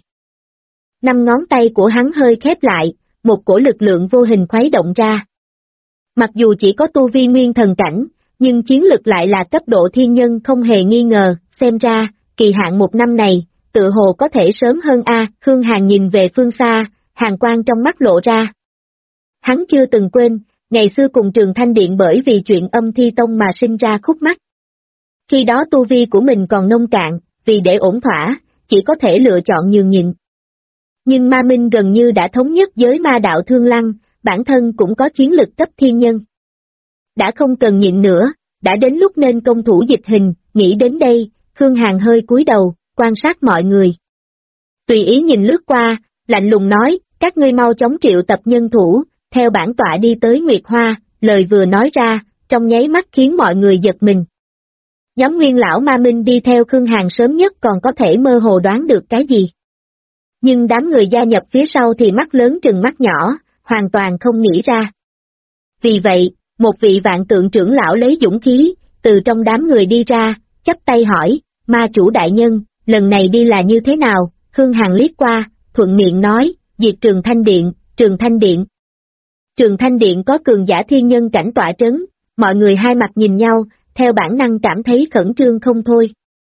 5 ngón tay của hắn hơi khép lại, một cổ lực lượng vô hình khuấy động ra. Mặc dù chỉ có tu vi nguyên thần cảnh, nhưng chiến lực lại là cấp độ thiên nhân không hề nghi ngờ, xem ra, kỳ hạn 1 năm này, tự hồ có thể sớm hơn a. Khương Hàn nhìn về phương xa, hàn quang trong mắt lộ ra. Hắn chưa từng quên, ngày xưa cùng Trường Thanh Điện bởi vì chuyện Âm Thi Tông mà sinh ra khúc mắc. Khi đó tu vi của mình còn nông cạn, vì để ổn thỏa, chỉ có thể lựa chọn nhường nhịn. Nhưng Ma Minh gần như đã thống nhất với ma đạo Thương Lăng, bản thân cũng có chiến lực cấp thiên nhân. Đã không cần nhịn nữa, đã đến lúc nên công thủ dịch hình, nghĩ đến đây, Khương Hàn hơi cúi đầu, quan sát mọi người. Tùy ý nhìn lướt qua, lạnh lùng nói, các ngươi mau chóng triệu tập nhân thủ, theo bản tọa đi tới Nguyệt Hoa, lời vừa nói ra, trong nháy mắt khiến mọi người giật mình. Nhóm Nguyên lão Ma Minh đi theo Khương Hàn sớm nhất còn có thể mơ hồ đoán được cái gì. Nhưng đám người gia nhập phía sau thì mắt lớn trừng mắt nhỏ, hoàn toàn không nghĩ ra. Vì vậy, một vị vạn tượng trưởng lão lấy dũng khí, từ trong đám người đi ra, chắp tay hỏi, ma chủ đại nhân, lần này đi là như thế nào? Khương Hàn liếc qua, thuận miệng nói, diệt Trường Thanh Điện, Trường Thanh Điện. Trường Thanh Điện có cường giả thiên nhân cảnh tọa trấn, mọi người hai mặt nhìn nhau, theo bản năng cảm thấy khẩn trương không thôi.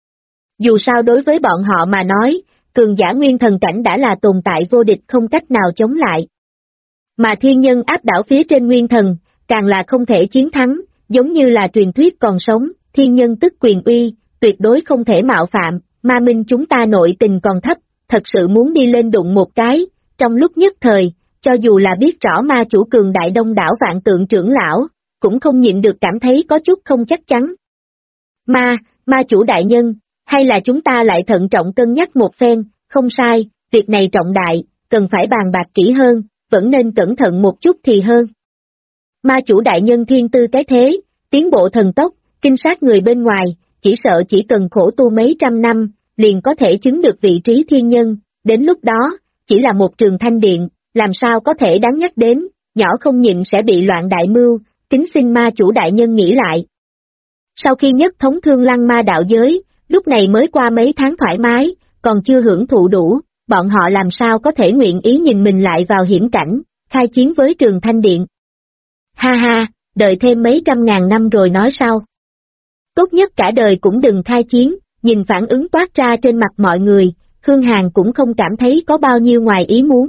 Dù sao đối với bọn họ mà nói, cường giả nguyên thần cảnh đã là tồn tại vô địch không cách nào chống lại. Mà thiên nhân áp đảo phía trên nguyên thần, càng là không thể chiến thắng, giống như là truyền thuyết còn sống, thiên nhân tức quyền uy, tuyệt đối không thể mạo phạm. Ma Minh chúng ta nội tình còn thấp, thật sự muốn đi lên đụng một cái, trong lúc nhất thời, cho dù là biết rõ ma chủ cường đại đông đảo vạn tượng trưởng lão, cũng không nhịn được cảm thấy có chút không chắc chắn. Ma chủ đại nhân, hay là chúng ta lại thận trọng cân nhắc một phen, không sai, việc này trọng đại, cần phải bàn bạc kỹ hơn, vẫn nên cẩn thận một chút thì hơn. Ma chủ đại nhân thiên tư cái thế, tiến bộ thần tốc, kinh sát người bên ngoài, chỉ sợ chỉ cần khổ tu mấy trăm năm, liền có thể chứng được vị trí thiên nhân, đến lúc đó, chỉ là một Trường Thanh Điện, làm sao có thể đáng nhắc đến, nhỏ không nhịn sẽ bị loạn đại mưu, kính xin ma chủ đại nhân nghĩ lại. Sau khi nhất thống Thương Lăng ma đạo giới, lúc này mới qua mấy tháng thoải mái, còn chưa hưởng thụ đủ, bọn họ làm sao có thể nguyện ý nhìn mình lại vào hiểm cảnh, khai chiến với Trường Thanh Điện. Ha ha, đợi thêm mấy trăm ngàn năm rồi nói sau. Tốt nhất cả đời cũng đừng khai chiến, nhìn phản ứng toát ra trên mặt mọi người, Khương Hàn cũng không cảm thấy có bao nhiêu ngoài ý muốn.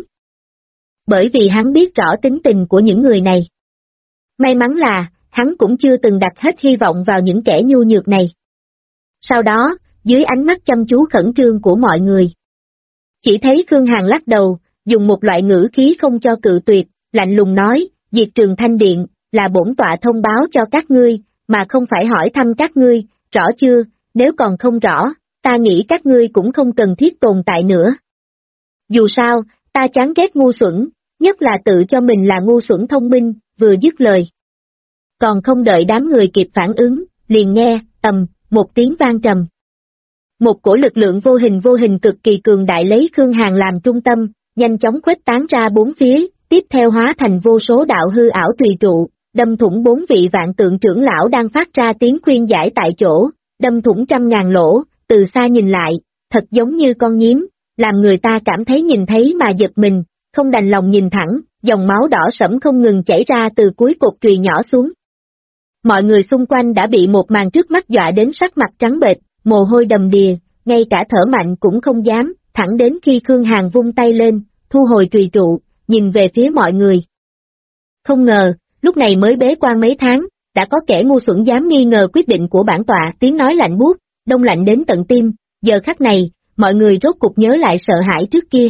Bởi vì hắn biết rõ tính tình của những người này. May mắn là, hắn cũng chưa từng đặt hết hy vọng vào những kẻ nhu nhược này. Sau đó, dưới ánh mắt chăm chú khẩn trương của mọi người, chỉ thấy Khương Hàn lắc đầu, dùng một loại ngữ khí không cho cự tuyệt, lạnh lùng nói, diệt Trường Thanh Điện, là bổn tọa thông báo cho các ngươi, mà không phải hỏi thăm các ngươi, rõ chưa, nếu còn không rõ, ta nghĩ các ngươi cũng không cần thiết tồn tại nữa. Dù sao, ta chán ghét ngu xuẩn, nhất là tự cho mình là ngu xuẩn thông minh, vừa dứt lời. Còn không đợi đám người kịp phản ứng, liền nghe, một tiếng vang trầm. Một cổ lực lượng vô hình cực kỳ cường đại lấy Khương Hàn làm trung tâm, nhanh chóng khuếch tán ra bốn phía, tiếp theo hóa thành vô số đạo hư ảo tùy trụ, đâm thủng bốn vị vạn tượng trưởng lão đang phát ra tiếng khuyên giải tại chỗ, đâm thủng trăm ngàn lỗ, từ xa nhìn lại, thật giống như con nhím, làm người ta cảm thấy nhìn thấy mà giật mình, không đành lòng nhìn thẳng, dòng máu đỏ sẫm không ngừng chảy ra từ cuối cột trùy nhỏ xuống. Mọi người xung quanh đã bị một màn trước mắt dọa đến sắc mặt trắng bệch, mồ hôi đầm đìa, ngay cả thở mạnh cũng không dám, thẳng đến khi Khương Hàn vung tay lên, thu hồi trùy trụ, nhìn về phía mọi người. Không ngờ, lúc này mới bế quan mấy tháng, đã có kẻ ngu xuẩn dám nghi ngờ quyết định của bản tọa, tiếng nói lạnh buốt, đông lạnh đến tận tim, giờ khắc này, mọi người rốt cục nhớ lại sợ hãi trước kia.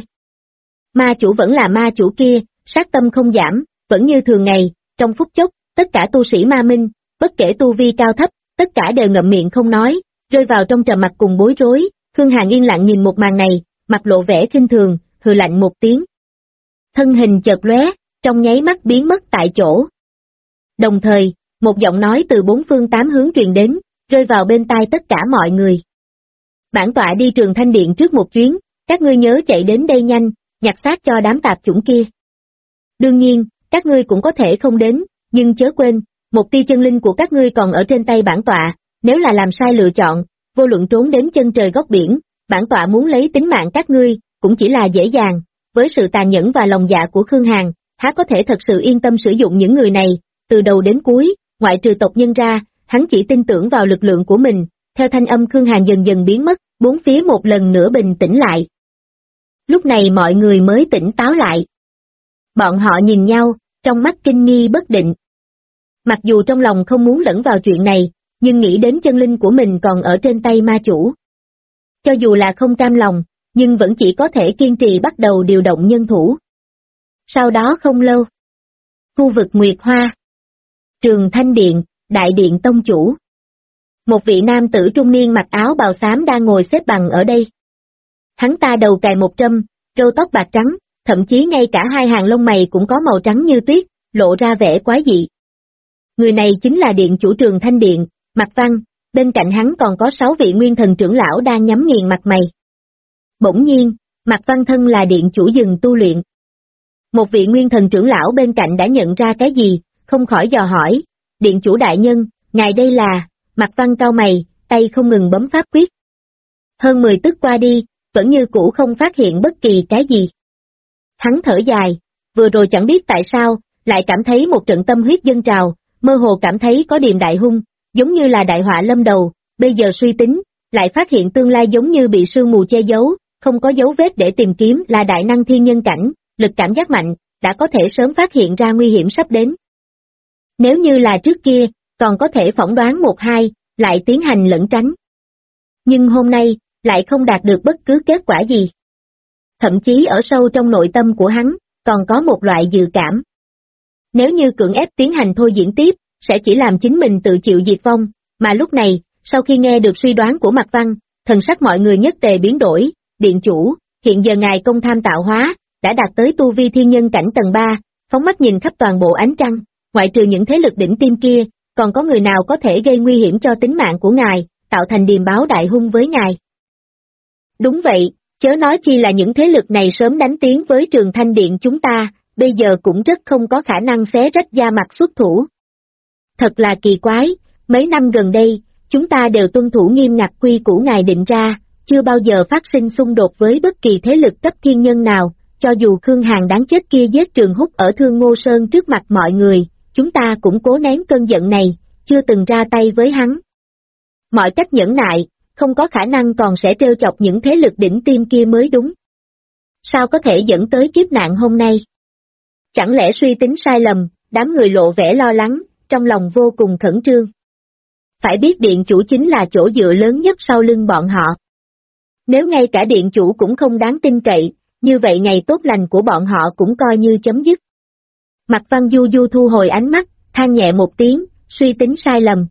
Ma chủ vẫn là ma chủ kia, sát tâm không giảm, vẫn như thường ngày, trong phút chốc, tất cả tu sĩ ma minh, bất kể tu vi cao thấp, tất cả đều ngậm miệng không nói, rơi vào trong trầm mặc cùng bối rối. Khương Hàn yên lặng nhìn một màn này, mặt lộ vẻ khinh thường, hừ lạnh một tiếng. Thân hình chợt lóe, trong nháy mắt biến mất tại chỗ. Đồng thời, một giọng nói từ bốn phương tám hướng truyền đến, rơi vào bên tai tất cả mọi người. Bản tọa đi Trường Thanh Điện trước một chuyến, các ngươi nhớ chạy đến đây nhanh, nhặt xác cho đám tạp chủng kia. Đương nhiên, các ngươi cũng có thể không đến, nhưng chớ quên, một tia chân linh của các ngươi còn ở trên tay bản tọa, nếu là làm sai lựa chọn, vô luận trốn đến chân trời góc biển, bản tọa muốn lấy tính mạng các ngươi, cũng chỉ là dễ dàng. Với sự tàn nhẫn và lòng dạ của Khương Hàn, há có thể thật sự yên tâm sử dụng những người này, từ đầu đến cuối, ngoại trừ tộc nhân ra, hắn chỉ tin tưởng vào lực lượng của mình. Theo thanh âm Khương Hàn dần dần biến mất, bốn phía một lần nữa bình tĩnh lại. Lúc này mọi người mới tỉnh táo lại. Bọn họ nhìn nhau, trong mắt kinh nghi bất định. Mặc dù trong lòng không muốn lẫn vào chuyện này, nhưng nghĩ đến chân linh của mình còn ở trên tay ma chủ. Cho dù là không cam lòng, nhưng vẫn chỉ có thể kiên trì bắt đầu điều động nhân thủ. Sau đó không lâu, khu vực Nguyệt Hoa, Trường Thanh Điện, Đại Điện Tông Chủ. Một vị nam tử trung niên mặc áo bào xám đang ngồi xếp bằng ở đây. Hắn ta đầu cài một trâm, râu tóc bạc trắng, thậm chí ngay cả hai hàng lông mày cũng có màu trắng như tuyết, lộ ra vẻ quái dị. Người này chính là điện chủ Trường Thanh Điện, Mạc Văn, bên cạnh hắn còn có 6 vị nguyên thần trưởng lão đang nhắm nghiền mặt mày. Bỗng nhiên, Mạc Văn thân là điện chủ dừng tu luyện. Một vị nguyên thần trưởng lão bên cạnh đã nhận ra cái gì, không khỏi dò hỏi, điện chủ đại nhân, ngài đây là... Mạc Văn cau mày, tay không ngừng bấm pháp quyết. Hơn 10 tức qua đi, vẫn như cũ không phát hiện bất kỳ cái gì. Hắn thở dài, vừa rồi chẳng biết tại sao, lại cảm thấy một trận tâm huyết dâng trào, mơ hồ cảm thấy có điềm đại hung, giống như là đại họa lâm đầu, bây giờ suy tính, lại phát hiện tương lai giống như bị sương mù che giấu, không có dấu vết để tìm kiếm, là đại năng thiên nhân cảnh, lực cảm giác mạnh, đã có thể sớm phát hiện ra nguy hiểm sắp đến. Nếu như là trước kia, còn có thể phỏng đoán một hai, lại tiến hành lẩn tránh. Nhưng hôm nay, lại không đạt được bất cứ kết quả gì. Thậm chí ở sâu trong nội tâm của hắn, còn có một loại dự cảm. Nếu như cưỡng ép tiến hành thôi diễn tiếp, sẽ chỉ làm chính mình tự chịu diệt vong, mà lúc này, sau khi nghe được suy đoán của Mạc Văn, thần sắc mọi người nhất tề biến đổi, điện chủ, hiện giờ ngài công tham tạo hóa, đã đạt tới tu vi thiên nhân cảnh tầng 3, phóng mắt nhìn khắp toàn bộ ánh trăng, ngoại trừ những thế lực đỉnh tim kia, còn có người nào có thể gây nguy hiểm cho tính mạng của ngài, tạo thành điềm báo đại hung với ngài. Đúng vậy, chớ nói chi là những thế lực này sớm đánh tiến với Trường Thanh Điện chúng ta, bây giờ cũng rất không có khả năng xé rách da mặt xuất thủ. Thật là kỳ quái, mấy năm gần đây, chúng ta đều tuân thủ nghiêm ngặt quy củ ngài định ra, chưa bao giờ phát sinh xung đột với bất kỳ thế lực cấp thiên nhân nào, cho dù Khương Hàn đáng chết kia giết Trường Húc ở Thương Ngô Sơn trước mặt mọi người, chúng ta cũng cố nén cơn giận này, chưa từng ra tay với hắn. Mọi cách nhẫn nại, không có khả năng còn sẽ trêu chọc những thế lực đỉnh tiêm kia mới đúng. Sao có thể dẫn tới kiếp nạn hôm nay? Chẳng lẽ suy tính sai lầm, đám người lộ vẻ lo lắng, trong lòng vô cùng khẩn trương. Phải biết điện chủ chính là chỗ dựa lớn nhất sau lưng bọn họ. Nếu ngay cả điện chủ cũng không đáng tin cậy, như vậy ngày tốt lành của bọn họ cũng coi như chấm dứt. Mạc Văn Du Du thu hồi ánh mắt, than nhẹ một tiếng, suy tính sai lầm.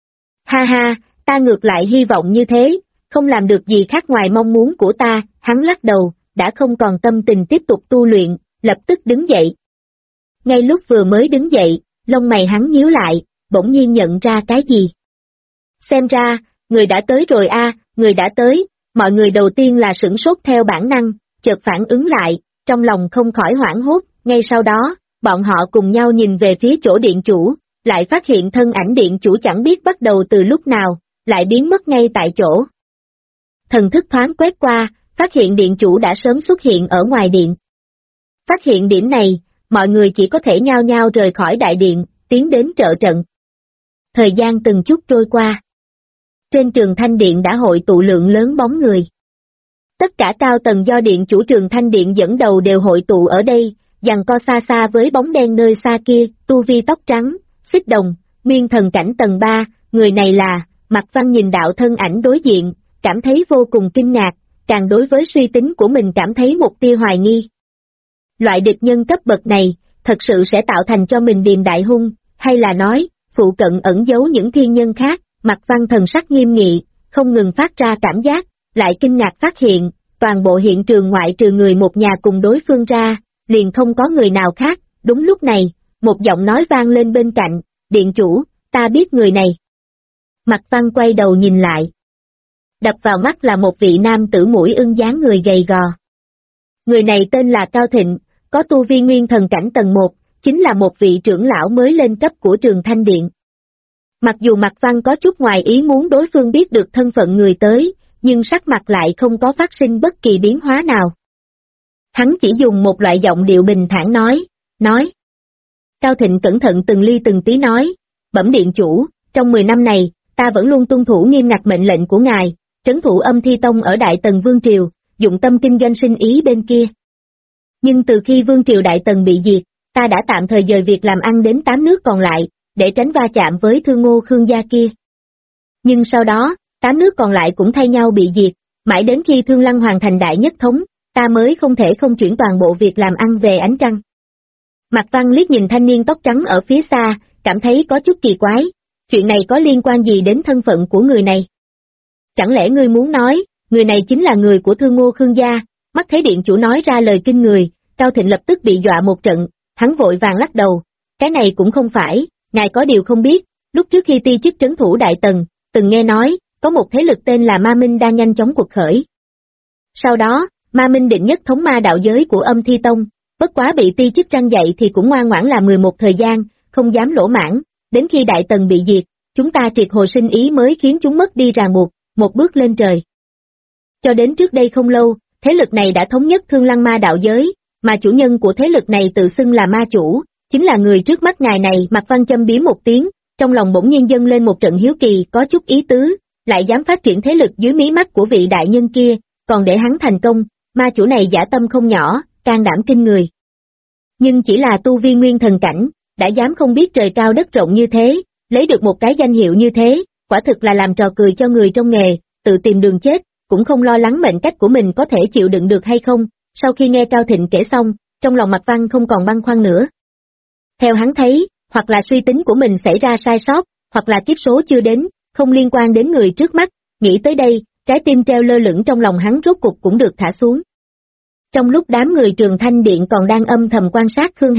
Ha ha, ta ngược lại hy vọng như thế, không làm được gì khác ngoài mong muốn của ta, hắn lắc đầu, đã không còn tâm tình tiếp tục tu luyện, lập tức đứng dậy. Ngay lúc vừa mới đứng dậy, lông mày hắn nhíu lại, bỗng nhiên nhận ra cái gì. Xem ra, người đã tới rồi người đã tới, mọi người đầu tiên là sửng sốt theo bản năng, chợt phản ứng lại, trong lòng không khỏi hoảng hốt, ngay sau đó, bọn họ cùng nhau nhìn về phía chỗ điện chủ, lại phát hiện thân ảnh điện chủ chẳng biết bắt đầu từ lúc nào, lại biến mất ngay tại chỗ. Thần thức thoáng quét qua, phát hiện điện chủ đã sớm xuất hiện ở ngoài điện. Phát hiện điểm này, mọi người chỉ có thể nhao nhao rời khỏi đại điện, tiến đến trợ trận. Thời gian từng chút trôi qua. Trên Trường Thanh Điện đã hội tụ lượng lớn bóng người. Tất cả cao tầng do điện chủ Trường Thanh Điện dẫn đầu đều hội tụ ở đây, giằng co xa xa với bóng đen nơi xa kia, tu vi tóc trắng, xích đồng, nguyên thần cảnh tầng 3, người này là, Mạc Văn nhìn đạo thân ảnh đối diện, cảm thấy vô cùng kinh ngạc, càng đối với suy tính của mình cảm thấy một tia hoài nghi. Loại địch nhân cấp bậc này, thật sự sẽ tạo thành cho mình điềm đại hung, hay là nói, phụ cận ẩn giấu những thiên nhân khác, Mạc Văn thần sắc nghiêm nghị, không ngừng phát ra cảm giác, lại kinh ngạc phát hiện, toàn bộ hiện trường ngoại trừ người một nhà cùng đối phương ra, liền không có người nào khác, đúng lúc này, một giọng nói vang lên bên cạnh, điện chủ, ta biết người này. Mạc Văn quay đầu nhìn lại. Đập vào mắt là một vị nam tử mũi ưng dáng người gầy gò. Người này tên là Cao Thịnh, có tu vi nguyên thần cảnh tầng 1, chính là một vị trưởng lão mới lên cấp của Trường Thanh Điện. Mặc dù Mạc Văn có chút ngoài ý muốn đối phương biết được thân phận người tới, nhưng sắc mặt lại không có phát sinh bất kỳ biến hóa nào. Hắn chỉ dùng một loại giọng điệu bình thản nói. Cao Thịnh cẩn thận từng ly từng tí nói, bẩm điện chủ, trong 10 năm này, ta vẫn luôn tuân thủ nghiêm ngặt mệnh lệnh của ngài, trấn thủ Âm Thi Tông ở Đại Tần Vương Triều, dụng tâm kinh doanh sinh ý bên kia. Nhưng từ khi Vương Triều Đại Tần bị diệt, ta đã tạm thời dời việc làm ăn đến 8 nước còn lại, để tránh va chạm với Thương Ngô Khương gia kia. Nhưng sau đó, 8 nước còn lại cũng thay nhau bị diệt, mãi đến khi Thương Lăng hoàn thành đại nhất thống, ta mới không thể không chuyển toàn bộ việc làm ăn về Ánh Trăng. Mạc Văn liếc nhìn thanh niên tóc trắng ở phía xa, cảm thấy có chút kỳ quái, chuyện này có liên quan gì đến thân phận của người này? Chẳng lẽ ngươi muốn nói, người này chính là người của Thương Ngô Khương gia? Mắt thấy điện chủ nói ra lời kinh người, Cao Thịnh lập tức bị dọa một trận, hắn vội vàng lắc đầu, cái này cũng không phải, ngài có điều không biết, lúc trước khi ti chức trấn thủ Đại Tần, từng nghe nói, có một thế lực tên là Ma Minh đang nhanh chóng cuộc khởi. Sau đó, Ma Minh định nhất thống ma đạo giới của Âm Thi Tông, bất quá bị ti chức răn dạy thì cũng ngoan ngoãn làm 11 thời gian, không dám lỗ mãn, đến khi Đại Tần bị diệt, chúng ta triệt hồi sinh ý mới khiến chúng mất đi ràng buộc, một bước lên trời. Cho đến trước đây không lâu, thế lực này đã thống nhất Thương Lăng ma đạo giới, mà chủ nhân của thế lực này tự xưng là ma chủ, chính là người trước mắt ngài này. Mạc Văn châm biếm một tiếng, trong lòng bỗng nhiên dâng lên một trận hiếu kỳ có chút ý tứ, lại dám phát triển thế lực dưới mí mắt của vị đại nhân kia, còn để hắn thành công, ma chủ này dã tâm không nhỏ, can đảm kinh người. Nhưng chỉ là tu vi nguyên thần cảnh, đã dám không biết trời cao đất rộng như thế, lấy được một cái danh hiệu như thế, quả thực là làm trò cười cho người trong nghề, tự tìm đường chết, cũng không lo lắng mệnh cách của mình có thể chịu đựng được hay không. Sau khi nghe Cao Thịnh kể xong, trong lòng Mạc Văn không còn băn khoăn nữa. Theo hắn thấy, hoặc là suy tính của mình xảy ra sai sót, hoặc là kiếp số chưa đến, không liên quan đến người trước mắt, nghĩ tới đây, trái tim treo lơ lửng trong lòng hắn rốt cục cũng được thả xuống. Trong lúc đám người Trường Thanh Điện còn đang âm thầm quan sát Khương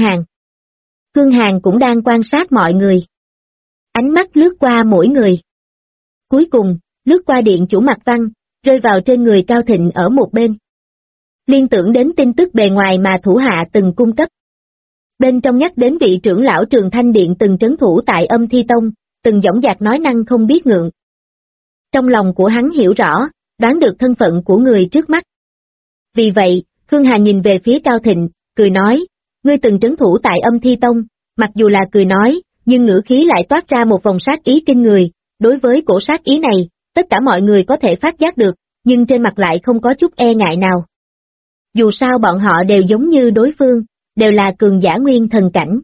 Hàn cũng đang quan sát mọi người. Ánh mắt lướt qua mỗi người. Cuối cùng, lướt qua điện chủ Mạc Văn, rơi vào trên người Cao Thịnh ở một bên. Liên tưởng đến tin tức bề ngoài mà thủ hạ từng cung cấp. Bên trong nhắc đến vị trưởng lão Trường Thanh Điện từng trấn thủ tại Âm Thi Tông, từng dõng dạc nói năng không biết ngượng. Trong lòng của hắn hiểu rõ, đoán được thân phận của người trước mắt. Vì vậy, Khương Hà nhìn về phía Cao Thịnh, cười nói, ngươi từng trấn thủ tại Âm Thi Tông, mặc dù là cười nói, nhưng ngữ khí lại toát ra một vòng sát ý kinh người, đối với cổ sát ý này, tất cả mọi người có thể phát giác được, nhưng trên mặt lại không có chút e ngại nào. Dù sao bọn họ đều giống như đối phương, đều là cường giả nguyên thần cảnh.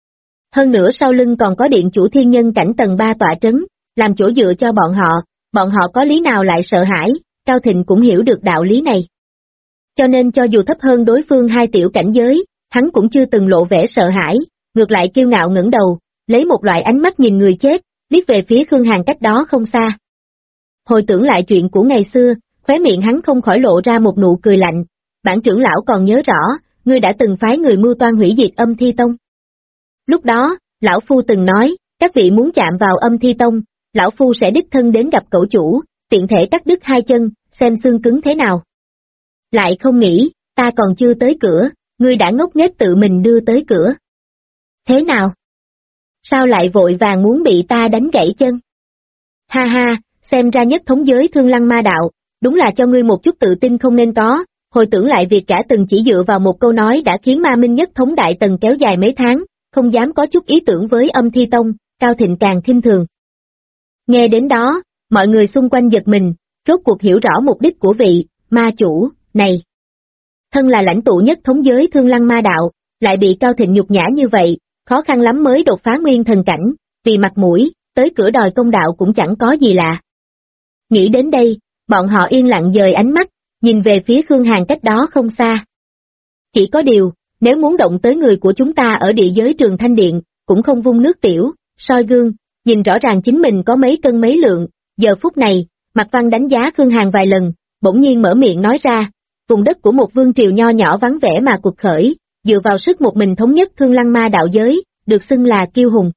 Hơn nữa sau lưng còn có điện chủ thiên nhân cảnh tầng 3 tọa trấn, làm chỗ dựa cho bọn họ có lý nào lại sợ hãi, Cao Thịnh cũng hiểu được đạo lý này. Cho nên cho dù thấp hơn đối phương 2 tiểu cảnh giới, hắn cũng chưa từng lộ vẻ sợ hãi, ngược lại kiêu ngạo ngẩng đầu, lấy một loại ánh mắt nhìn người chết, liếc về phía Khương Hàn cách đó không xa. Hồi tưởng lại chuyện của ngày xưa, khóe miệng hắn không khỏi lộ ra một nụ cười lạnh, bản trưởng lão còn nhớ rõ, ngươi đã từng phái người mưu toan hủy diệt Âm Thi Tông. Lúc đó, lão phu từng nói, các vị muốn chạm vào Âm Thi Tông, lão phu sẽ đích thân đến gặp cẩu chủ, tiện thể cắt đứt 2 chân, xem xương cứng thế nào. Lại không nghĩ, ta còn chưa tới cửa, ngươi đã ngốc nghếch tự mình đưa tới cửa. Thế nào? Sao lại vội vàng muốn bị ta đánh gãy chân? Ha ha, xem ra nhất thống giới Thương Lăng Ma Đạo, đúng là cho ngươi một chút tự tin không nên có, hồi tưởng lại việc cả từng chỉ dựa vào một câu nói đã khiến Ma Minh nhất thống đại tần kéo dài mấy tháng, không dám có chút ý tưởng với Âm Thi Tông, Cao Thịnh càng khinh thường. Nghe đến đó, mọi người xung quanh giật mình, rốt cuộc hiểu rõ mục đích của vị ma chủ này. Thân là lãnh tụ nhất thống giới Thương Lăng Ma Đạo, lại bị Cao Thịnh nhục nhã như vậy, khó khăn lắm mới đột phá nguyên thần cảnh, vì mặt mũi, tới cửa đòi công đạo cũng chẳng có gì lạ. Nghĩ đến đây, bọn họ yên lặng dời ánh mắt, nhìn về phía Khương Hàn cách đó không xa. Chỉ có điều, nếu muốn động tới người của chúng ta ở địa giới Trường Thanh Điện, cũng không vung nước tiểu, soi gương, nhìn rõ ràng chính mình có mấy cân mấy lượng, giờ phút này, Mạc Văn đánh giá Khương Hàn vài lần, bỗng nhiên mở miệng nói ra, vùng đất của một vương triều nho nhỏ vắng vẻ mà cuộc khởi, dựa vào sức một mình thống nhất Thương Lăng Ma Đạo giới, được xưng là kiêu hùng.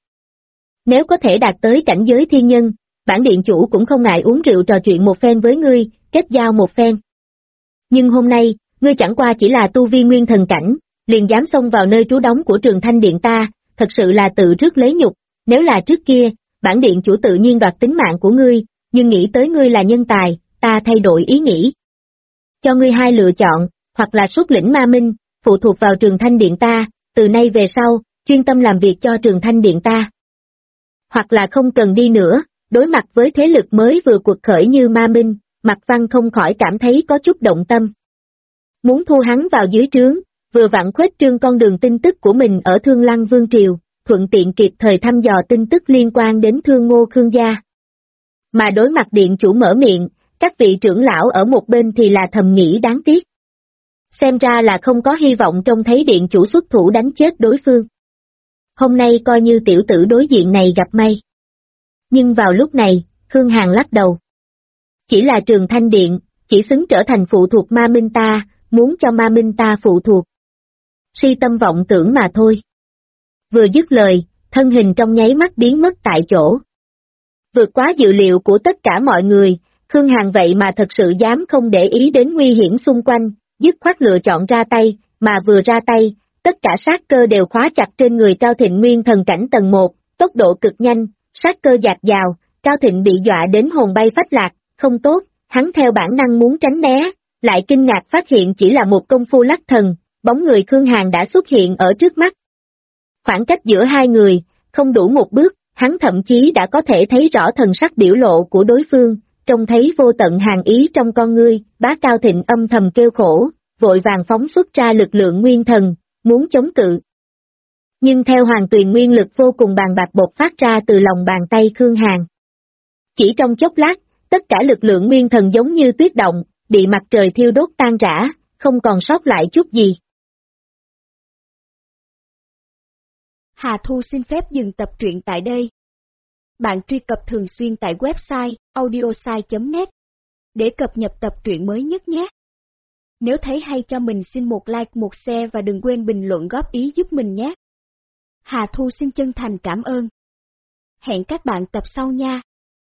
Nếu có thể đạt tới cảnh giới thiên nhân, bản điện chủ cũng không ngại uống rượu trò chuyện một phen với ngươi, kết giao một phen. Nhưng hôm nay, ngươi chẳng qua chỉ là tu vi nguyên thần cảnh, liền dám xông vào nơi trú đóng của Trường Thanh Điện ta, thật sự là tự rước lấy nhục, nếu là trước kia, bản điện chủ tự nhiên đoạt tính mạng của ngươi, nhưng nghĩ tới ngươi là nhân tài, ta thay đổi ý nghĩ. Cho ngươi 2 lựa chọn, hoặc là xuất lĩnh Ma Minh, phụ thuộc vào Trường Thanh Điện ta, từ nay về sau, chuyên tâm làm việc cho Trường Thanh Điện ta. Hoặc là không cần đi nữa, đối mặt với thế lực mới vừa cuộc khởi như Ma Minh, Mạc Văn không khỏi cảm thấy có chút động tâm. Muốn thu hắn vào dưới trướng, vừa vặn khuếch trương con đường tin tức của mình ở Thương Lăng Vương Triều, thuận tiện kịp thời thăm dò tin tức liên quan đến Thương Ngô Khương gia. Mà đối mặt điện chủ mở miệng, các vị trưởng lão ở một bên thì là thầm nghĩ đáng tiếc. Xem ra là không có hy vọng trông thấy điện chủ xuất thủ đánh chết đối phương. Hôm nay coi như tiểu tử đối diện này gặp may. Nhưng vào lúc này, Khương Hàn lắc đầu. Chỉ là Trường Thanh Điện, chỉ xứng trở thành phụ thuộc Ma Minh ta, muốn cho Ma Minh ta phụ thuộc. Si tâm vọng tưởng mà thôi. Vừa dứt lời, thân hình trong nháy mắt biến mất tại chỗ. Vượt quá dự liệu của tất cả mọi người, Khương Hàn vậy mà thật sự dám không để ý đến nguy hiểm xung quanh, dứt khoát lựa chọn ra tay, mà vừa ra tay, tất cả sát cơ đều khóa chặt trên người Cao Thịnh nguyên thần cảnh tầng 1, tốc độ cực nhanh, sát cơ dạt dào, Cao Thịnh bị dọa đến hồn bay phách lạc, không tốt, hắn theo bản năng muốn tránh né, lại kinh ngạc phát hiện chỉ là một công phu lắc thần, bóng người Khương Hàn đã xuất hiện ở trước mắt. Khoảng cách giữa 2 người, không đủ một bước, hắn thậm chí đã có thể thấy rõ thần sắc biểu lộ của đối phương, trông thấy vô tận hàn ý trong con ngươi, bá Cao Thịnh âm thầm kêu khổ, vội vàng phóng xuất ra lực lượng nguyên thần, muốn chống cự. Nhưng theo Hoàng Tuyền nguyên lực vô cùng bàn bạc bộc phát ra từ lòng bàn tay Khương Hàn. Chỉ trong chốc lát, tất cả lực lượng nguyên thần giống như tuyết động, bị mặt trời thiêu đốt tan rã, không còn sót lại chút gì. Hà Thu xin phép dừng tập truyện tại đây. Bạn truy cập thường xuyên tại website audiosai.net để cập nhật tập truyện mới nhất nhé. Nếu thấy hay cho mình xin một like, một share và đừng quên bình luận góp ý giúp mình nhé. Hà Thu xin chân thành cảm ơn. Hẹn các bạn tập sau nha.